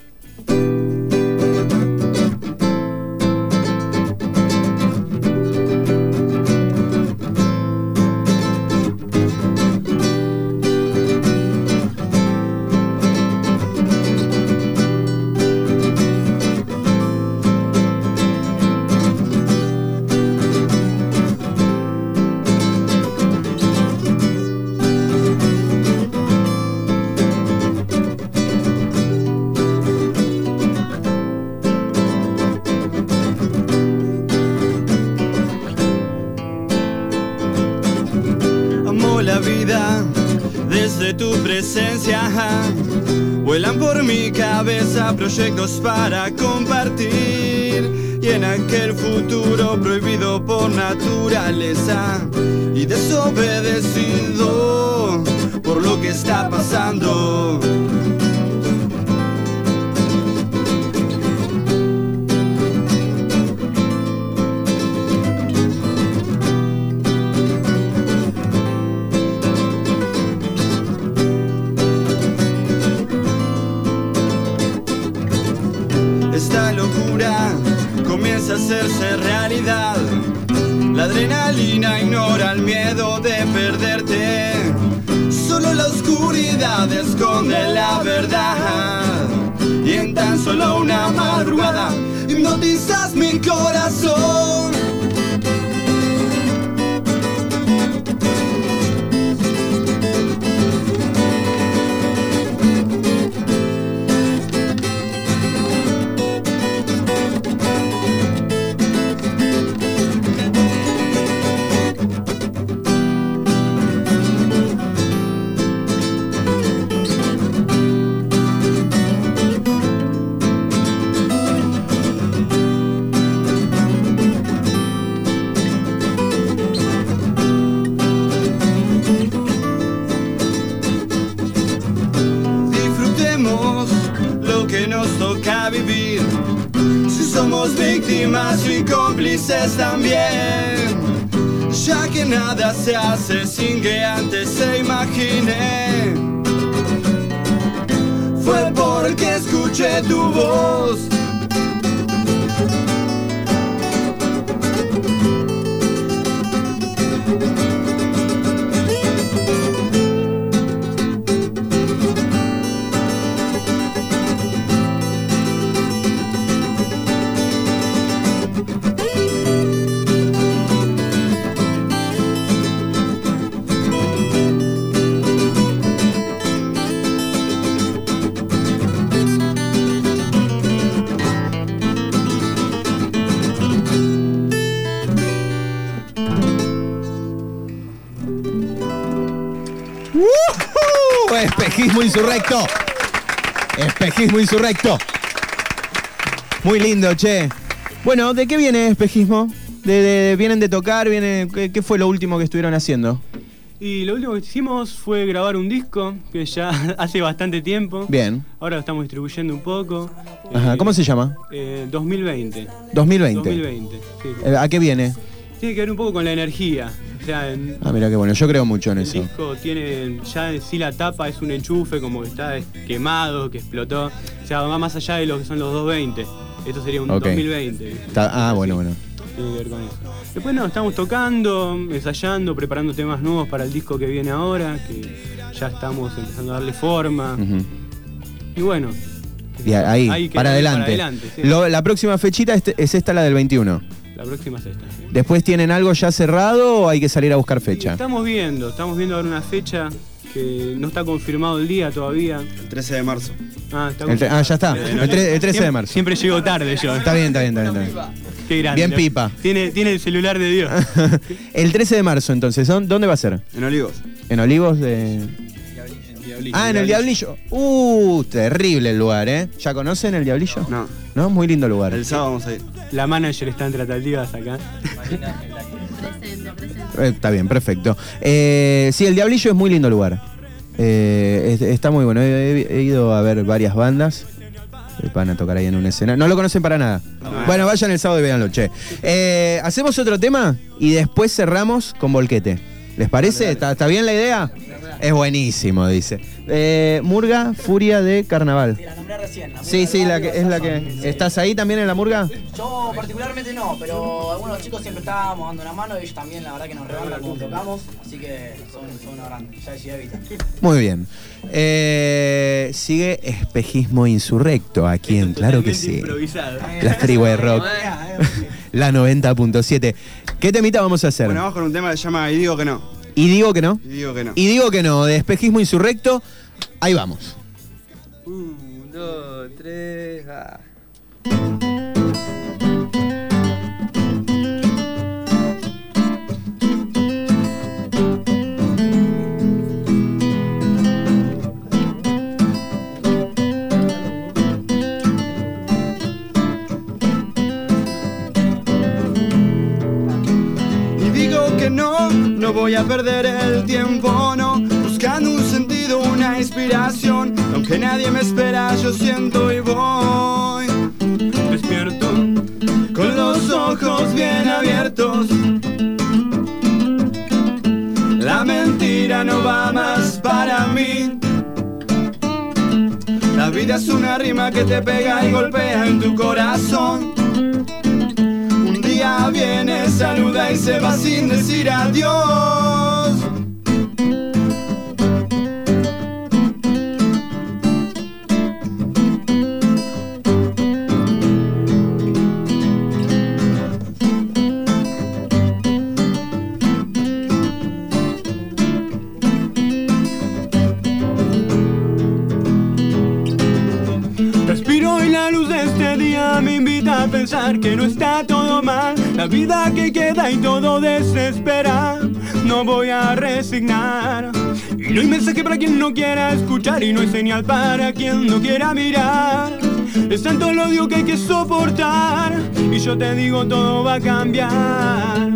Vuelan por mi cabeza proyectos para compartir, y en aquel futuro prohibido por naturaleza y desobedecido por lo que está pasando. Comienza a hacerse realidad. La adrenalina ignora el miedo de perderte. Solo la oscuridad esconde la verdad. Y en tan solo una madrugada hipnotizas mi corazón. somos víctimas y cómplices también. Ya que nada se hace sin que antes se imagine. Fue porque escuché tu voz. Espejismo insurrecto. Espejismo insurrecto. Muy lindo, che. Bueno, ¿de qué viene espejismo? De, de, ¿Vienen de tocar? Viene, ¿qué, ¿Qué fue lo último que estuvieron haciendo? Y lo último que hicimos fue grabar un disco que ya hace bastante tiempo. Bien. Ahora lo estamos distribuyendo un poco. Ajá, eh, ¿cómo se llama? Eh, dos mil veinte. dos mil veinte. dos mil veinte, sí. Eh, ¿A qué viene? Tiene que ver un poco con la energía. O sea, en, Ah, mira qué bueno, yo creo mucho en el eso. disco tiene, ya en sí la tapa es un enchufe, como que está quemado, que explotó. O sea, va más allá de lo que son los doscientos veinte. Esto sería un Ok. dos mil veinte. Está- ah, bueno, bueno. Tiene que ver con eso. Después no, estamos tocando, ensayando, preparando temas nuevos para el disco que viene ahora, que ya estamos empezando a darle forma. Ujú. Y bueno, Y ahí, hay que para darle adelante. para adelante, sí. Lo- la próxima fechita es, es esta, la del veintiuno. la próxima es esta. sí. ¿Después tienen algo ya cerrado o hay que salir a buscar fecha? Estamos viendo, estamos viendo ahora una fecha que no está confirmado el día todavía. El trece de marzo. Ah, está El tre- ah, ya está. Eh, no, El, tre- el trece de siempre- marzo. Siempre llego tarde yo. Está bien, está bien, está bien. Está bien. Qué grande. Bien ¿no? pipa. Tiene, tiene el celular de Dios. El trece de marzo, entonces, ¿dó- ¿dónde va a ser? En Olivos. ¿En Olivos de...? Ah, en el Diablillo. Uh, terrible el lugar, ¿eh? ¿Ya conocen el Diablillo? No. No, muy lindo lugar. El sábado vamos a ir. La manager está en tratativas acá. Eh, está bien, perfecto. Eh, sí, el Diablillo es muy lindo lugar. Eh, es- está muy bueno. He, he ido a ver varias bandas. Eh, Van a tocar ahí en una escena. No lo conocen para nada. Bueno, vayan el sábado y véanlo, che. Eh, Hacemos otro tema y después cerramos con Volquete. ¿Les parece? ¿Está, está bien la idea? Es buenísimo, dice. Eh, Murga, Furia de Carnaval. La nombré recién. La Sí, sí, la que, es la que... ¿Estás ahí también en la Murga? Yo particularmente no, pero algunos chicos siempre estábamos dando una mano y ellos también, la verdad que nos rebandan como tocamos, así que son, son una grande, ya decía Evita. Muy bien. Eh, sigue Espejismo Insurrecto aquí en Claro que sí. Improvisado. La Freeway Rock. La noventa punto siete. ¿Qué temita vamos a hacer? Bueno, vamos con un tema que se llama Y digo que no. Y digo que no. Y digo que no. Y digo que no, de Espejismo Insurrecto. Ahí vamos. Un, dos, tres, va. Y digo que no, no voy a perder el tiempo, no. Buscando un sentido, una inspiración. Aunque nadie me espera, yo siento y voy. Despierto. Con los ojos bien abiertos. La mentira no va más para mí. La vida es una rima que te pega y golpea en tu corazón. Un día viene, saluda y se va sin decir adiós. Respiro y la luz de este día me invita a pensar que no está todo mal. La vida que queda y todo desespera. No voy a resignar. Y no hay mensaje para quien no quiera escuchar. Y no hay señal para quien no quiera mirar. Es tanto el odio que hay que soportar. Y yo te digo todo va a cambiar.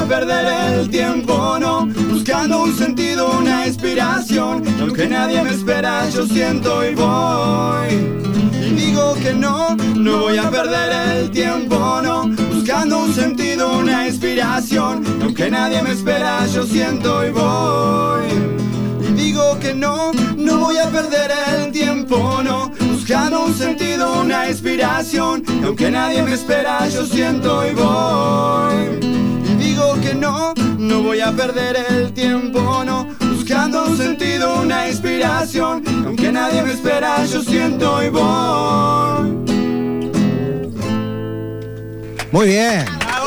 perder el tiempo, no, buscando un sentido, una inspiración. Y aunque nadie me espera, yo siento y voy. Y digo que no, no voy a perder el tiempo, no, buscando un sentido, una inspiración. Y aunque nadie me espera, yo siento y voy. Y digo que no, no voy a perder el tiempo, no, buscando un sentido, una inspiración. Y aunque nadie me espera, yo siento y voy. Y digo que no, no voy a perder el tiempo, no, buscando un sentido, una inspiración. Y aunque nadie me espera, yo siento y voy. Muy bien.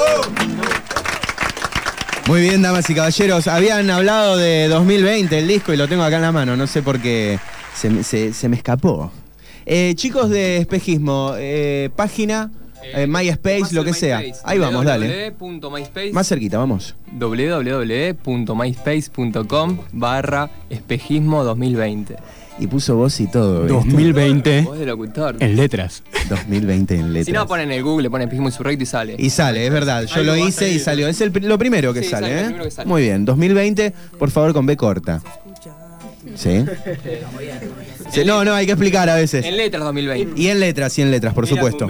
Muy bien, damas y caballeros. Habían hablado de dos mil veinte, el disco, y lo tengo acá en la mano. No sé por qué se, me- se, se me escapó. Eh, chicos de Espejismo, eh, página, eh, MySpace, lo que sea. Ahí vamos, dale. w w w punto myspace Más cerquita, vamos. w w w punto myspace punto com barra espejismo dos mil veinte. Y puso voz y todo. ¿viste? dos mil veinte. Voz de locutor. En letras. dos mil veinte en letras. Si no, ponen en el Google, ponen espejismo insurrecto y sale. Y sale, es verdad. Yo Ahí lo va a hice y salir. salió. Es el pri- lo primero que Sí, sale, sale, lo ¿eh? primero que sale. Muy bien. dos mil veinte, por favor, con B corta. ¿Sí? Sí, no, no, hay que explicar a veces. En letras dos mil veinte. Y en letras, y en letras, por supuesto.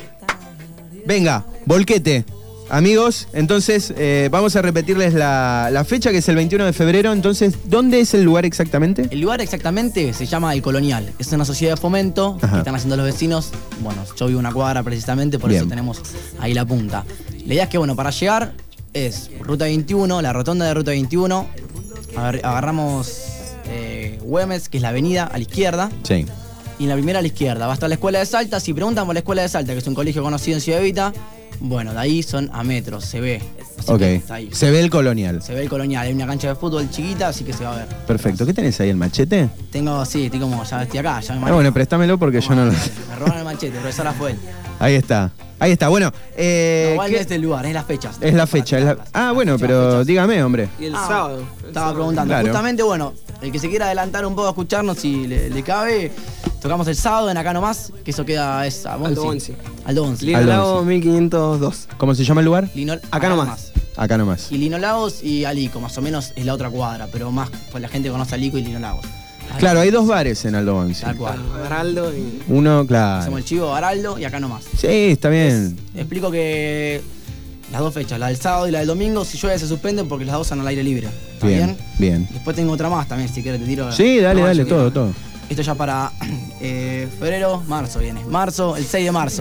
Venga, Volquete. Amigos, entonces eh, vamos a repetirles la, la fecha, que es el veintiuno de febrero. Entonces, ¿dónde es el lugar exactamente? El lugar exactamente se llama El Colonial. Es una sociedad de fomento Ajá. que están haciendo los vecinos. Bueno, yo vivo una cuadra precisamente, por Bien. eso tenemos ahí la punta. La idea es que, bueno, para llegar es Ruta veintiuno, la rotonda de Ruta veintiuno. Agar- agarramos eh, Güemes, que es la avenida, a la izquierda. Sí. Y en la primera a la izquierda va a estar la Escuela de Salta. Si preguntan por la Escuela de Salta, que es un colegio conocido en Ciudad Evita, bueno, de ahí son a metros, se ve. Así Ok. que está ahí. Se ve el Colonial. Se ve el Colonial, hay una cancha de fútbol chiquita, así que se va a ver. Perfecto. ¿Qué tenés ahí, el machete? Tengo, sí, estoy como, ya estoy acá, ya me Ah, manejo. bueno, préstamelo porque yo no lo... Me robaron el machete, profesor Afuel. Ahí está. Ahí está. Bueno, eh, No, igual ¿qué- no es del lugar, es las fechas. es la fecha. es la- Ah, bueno, pero dígame, hombre. Y el Ah, sábado. Estaba preguntando. Claro. Justamente, bueno, el que se quiera adelantar un poco a escucharnos, si le, le cabe, tocamos el sábado en Acá Nomás, que eso queda es a Aldo Bonzi. Bonzi. Aldo Bonzi. Lino Aldo Lago Bonzi. mil quinientos dos. ¿Cómo se llama el lugar? Linol- Acá nomás. Acá nomás. Y Lino Lagos y Alico, más o menos es la otra cuadra, pero más, pues la gente conoce a Alico y Lino Lagos. Claro, hay dos bares en Aldo Bonzi. Tal cual. Araldo y. Uno, claro. Hacemos el chivo Araldo y Acá Nomás. Sí, está bien. Explico que las dos fechas, la del sábado y la del domingo, si llueve se suspenden porque las dos son al aire libre. ¿Está Bien, bien? bien. Después tengo otra más también, si quieres te tiro. Sí, dale, No, dale, yo todo, quiero- todo. Esto ya para eh, febrero, marzo viene. Marzo, el seis de marzo.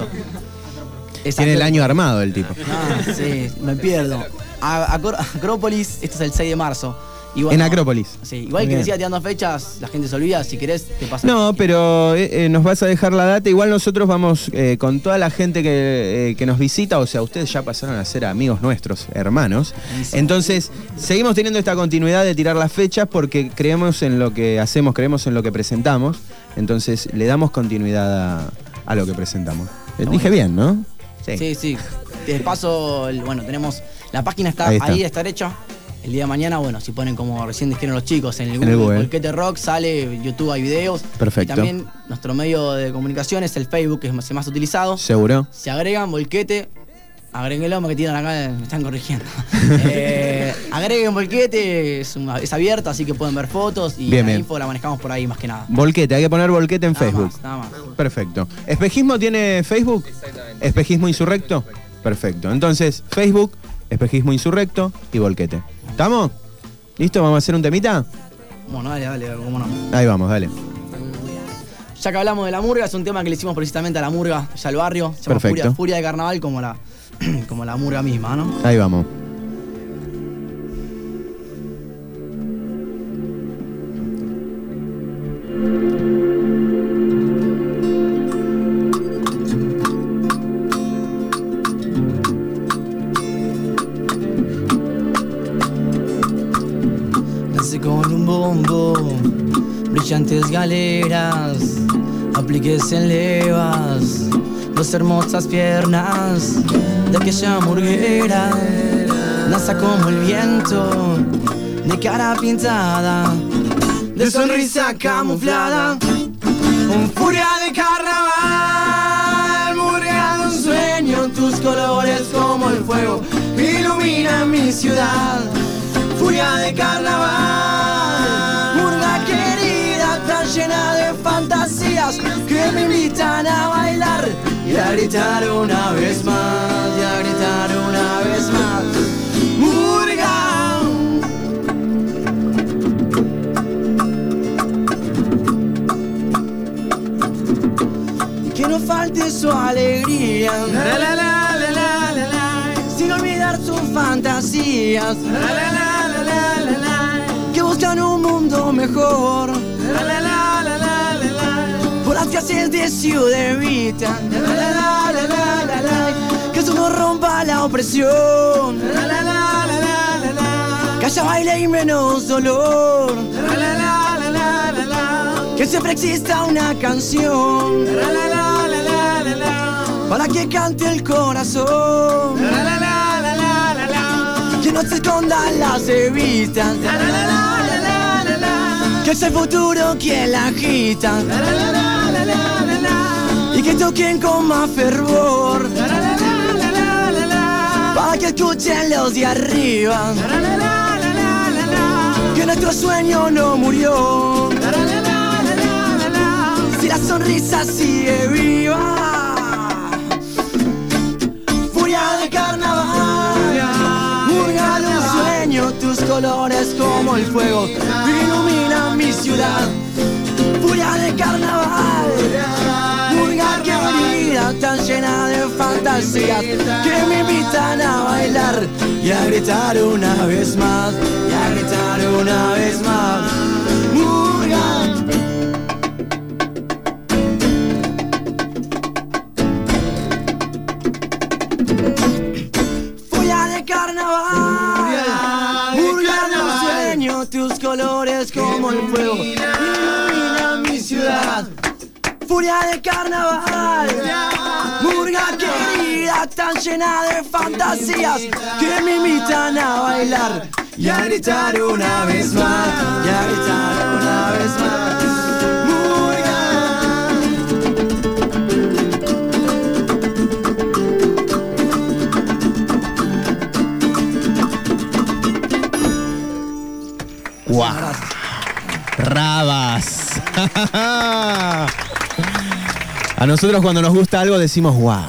Es Tiene el Acro- año armado el tipo. Ah, sí, me pierdo. A- Acro- Acrópolis, esto es el seis de marzo. Y bueno, En Acrópolis. Sí, igual Muy que bien. decía tirando fechas, la gente se olvida, si querés te pasa. No, pero eh, eh, nos vas a dejar la data. Igual nosotros vamos eh, con toda la gente que, eh, que nos visita. O sea, ustedes ya pasaron a ser amigos nuestros, hermanos. Entonces, seguimos teniendo esta continuidad de tirar las fechas porque creemos en lo que hacemos, creemos en lo que presentamos. Entonces, le damos continuidad a, a lo que presentamos. Eh, Dije bien, ¿no? Sí, sí. De paso, el- bueno, tenemos. La página está Ahí ahí, está. de estar hecha. El día de mañana, bueno, si ponen como recién dijeron los chicos en el En Google, el Google. Volquete Rock, sale YouTube, hay videos. Perfecto. Y también nuestro medio de comunicación es el Facebook, que es más, el más utilizado. ¿Seguro? Se agregan Volquete, agreguen el que tiran acá, me están corrigiendo. eh, agreguen Volquete, es, un- es abierto, así que pueden ver fotos y Bien, la bien. info la manejamos por ahí más que nada. Volquete, hay que poner Volquete en Nada Facebook. más, nada más. Perfecto. ¿Espejismo tiene Facebook? Exactamente. ¿Espejismo Insurrecto? Perfecto. Entonces, Facebook, Espejismo Insurrecto y Volquete. ¿Estamos? ¿Listo? ¿Vamos a hacer un temita? Bueno, dale, dale, cómo no. Ahí vamos, dale. Ya que hablamos de la murga, es un tema que le hicimos precisamente a la murga, ya al barrio. Se llama Perfecto. Furia, Furia de Carnaval, como la, como la murga misma, ¿no? Ahí vamos. Nace con un bombo, brillantes galeras, apliques en levas, dos hermosas piernas de aquella murguera. Danza como el viento, de cara pintada, de sonrisa camuflada. Un furia de carnaval, murga de un sueño, tus colores como el fuego ilumina mi ciudad, furia de carnaval. Murga querida, tan llena de fantasías que me invitan a bailar y a gritar una vez más, y a gritar una vez más. Murga. Que no falte su alegría, la, la, la, la, la, la, la. Sin olvidar sus fantasías, la, la, la, la, la, la, la. Que buscan un mundo mejor, la, la, la, la, la, la, la. Por las calles de Ciudad Evita, la, la, la, la, la, la, la. Que eso no rompa la opresión, la, la, la, la, la, la, la. Que haya baile y menos dolor, la, la, la, la, la, la, la. Que siempre exista una canción, la, la, la, la, la, la, la. Para que cante el corazón, la, la, la, la, la, la, la. Que no se escondan las evitas, la, la, la, la, la, la, la. Que es el futuro quien la agita, la, la, la, la, la, la, la. Y que toquen con más fervor, la, la, la, la, la, la, la. Para que escuchen los de arriba, la, la, la, la, la, la, la. Que nuestro sueño no murió, la, la, la, la, la, la, la. Si la sonrisa sigue viva. De carnaval, murga de un sueño, tus colores como el fuego iluminan mi ciudad. Furia de carnaval, murga querida, tan llena de fantasías que me invitan a bailar y a gritar una vez más, y a gritar una vez más. Murga. Tus colores como el fuego ilumina mi ciudad. Furia de carnaval, murga querida, tan llena de fantasías que me invitan a bailar y a gritar una vez más, y a gritar una vez más. ¡Guau! Wow. Rabas. A nosotros cuando nos gusta algo decimos wow.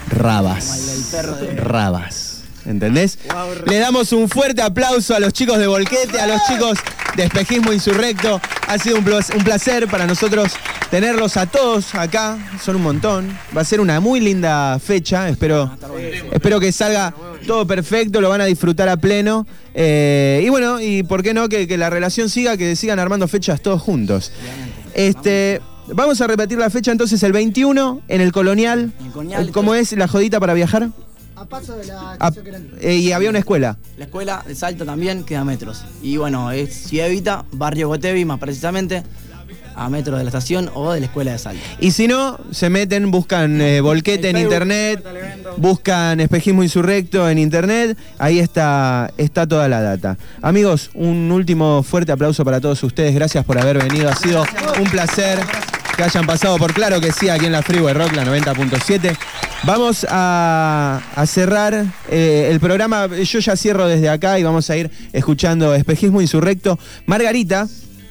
Rabas. Rabas. ¿Entendés? Le damos un fuerte aplauso a los chicos de Volquete, a los chicos de Espejismo Insurrecto. Ha sido un placer para nosotros tenerlos a todos acá. Son un montón. Va a ser una muy linda fecha. Espero, espero que salga todo perfecto. Lo van a disfrutar a pleno. Eh, y bueno, y por qué no, que, que la relación siga, que sigan armando fechas todos juntos. Este, vamos a repetir la fecha entonces el veintiuno en el Colonial. El Colonial ¿Cómo es la jodita para viajar? A paso de la a, eh, Y había una escuela. La escuela de Salta también queda a metros. Y bueno, es Ciudad Evita, barrio Gotevi más precisamente, a metros de la estación o de la escuela de Salta. Y si no, se meten, buscan eh, Volquete en internet, buscan Espejismo Insurrecto en internet, ahí está, está toda la data. Amigos, un último fuerte aplauso para todos ustedes, gracias por haber venido, ha sido un placer que hayan pasado por Claro que sí, aquí en la Freeway Rock, la noventa punto siete. Vamos a, a cerrar eh, el programa, yo ya cierro desde acá y vamos a ir escuchando Espejismo Insurrecto. Margarita,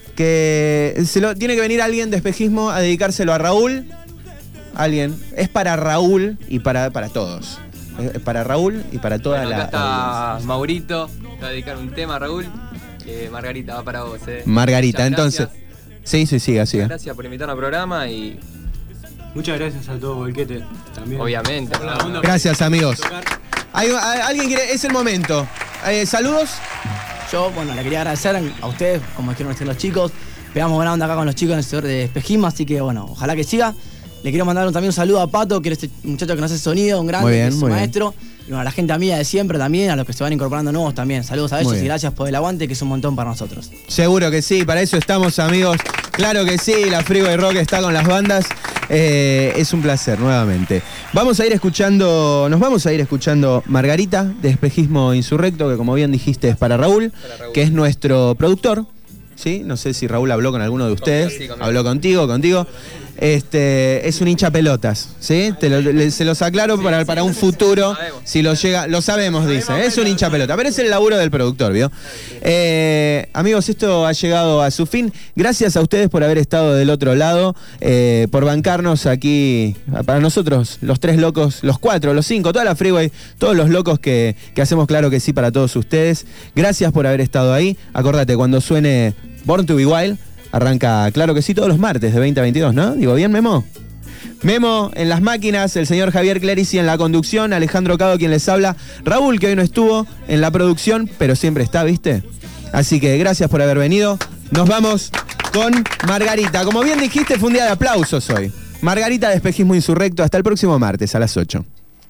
que se lo, tiene que venir alguien de Espejismo a dedicárselo a Raúl. Alguien. Es para Raúl y para, para todos. Es para Raúl y para toda bueno, la. Acá está audiencia. Maurito, te va a dedicar un tema a Raúl. Eh, Margarita va para vos, eh. Margarita, entonces. Sí, sí, siga, siga. Gracias por invitarnos al programa y. Muchas gracias a todo Volquete también. Obviamente. Onda, gracias, amigos. ¿Hay, ¿Alguien quiere? Es el momento. Eh, ¿Saludos? Yo, bueno, le quería agradecer a ustedes, como dijeron los chicos. Pegamos buena onda acá con los chicos en el sector de Espejismo, así que bueno, ojalá que siga. Le quiero mandar también un saludo a Pato, que es este muchacho que nos hace sonido, un grande, bien, que es un maestro. Y bueno, a la gente amiga de siempre también, a los que se van incorporando nuevos también. Saludos a ellos y gracias por el aguante, que es un montón para nosotros. Seguro que sí, para eso estamos, amigos. Claro que sí, la Freeway Rock está con las bandas. Eh, es un placer, nuevamente. Vamos a ir escuchando, nos vamos a ir escuchando Margarita, de Espejismo Insurrecto, que como bien dijiste es para Raúl, para Raúl. que es nuestro productor. ¿Sí? No sé si Raúl habló con alguno de ustedes. Sí, habló contigo, contigo. este, es un hincha pelotas, ¿sí? Te lo, le, se los aclaro para, para un futuro, si lo llega, lo sabemos, dice, es un hincha pelota, pero es el laburo del productor, ¿vio? Eh, amigos, esto ha llegado a su fin. Gracias a ustedes por haber estado del otro lado, eh, por bancarnos aquí, para nosotros, los tres locos, los cuatro, los cinco, toda la Freeway, todos los locos que, que hacemos Claro que Sí para todos ustedes. Gracias por haber estado ahí. Acordate, cuando suene Born to Be Wild, arranca Claro que Sí todos los martes de veinte a veintidós, ¿no? Digo bien, Memo. Memo en las máquinas, el señor Javier Clerici en la conducción, Alejandro Cado quien les habla, Raúl que hoy no estuvo en la producción, pero siempre está, ¿viste? Así que gracias por haber venido. Nos vamos con Margarita. Como bien dijiste, fue un día de aplausos hoy. Margarita de Espejismo Insurrecto. Hasta el próximo martes a las ocho.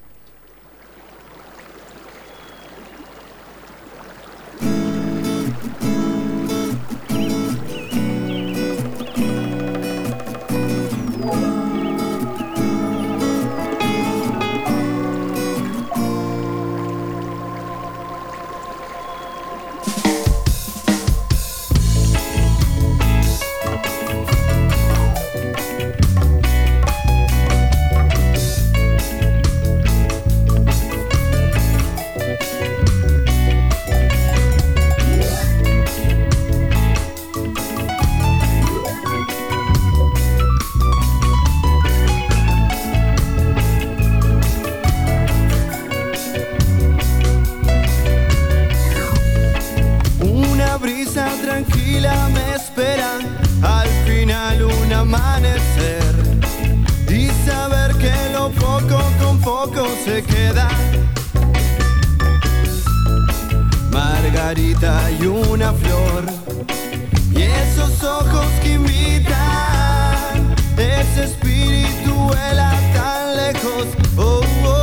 Tranquila me espera al final un amanecer y saber que lo poco con poco se queda. Margarita y una flor y esos ojos que invitan, ese espíritu vuela tan lejos. Oh, oh.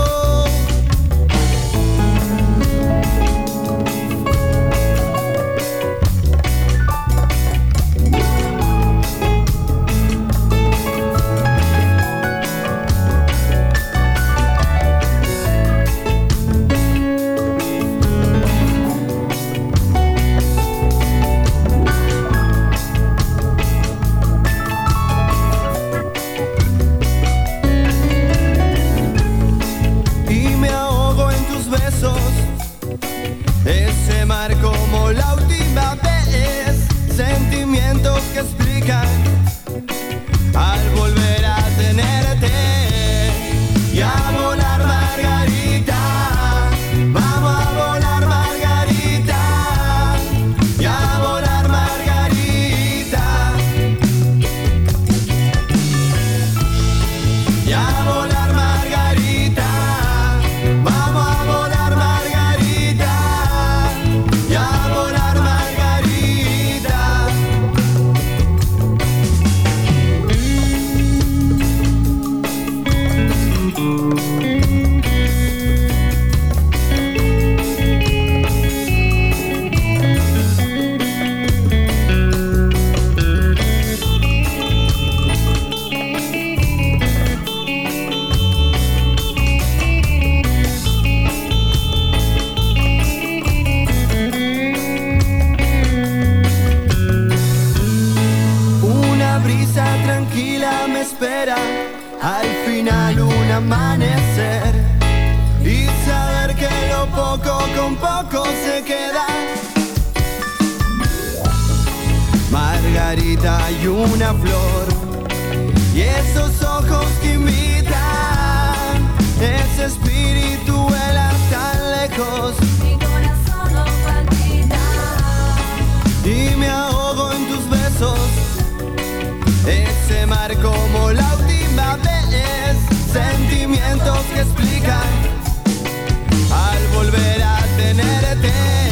Ese mar como la última vez, sentimientos que explican al volver a tenerte y a volar, Margarita. Vamos a volar, Margarita, y a volar, Margarita, y a volar, Margarita. Vamos a volar, Margarita. Tranquila me espera al final un amanecer y saber que lo poco con poco se queda. Margarita y una flor y esos ojos que invitan, ese espíritu vuela tan lejos. Mi corazón no palpita y me ahogo en tus besos. Ese mar como la última vez, sentimientos que explican al volver a tenerte.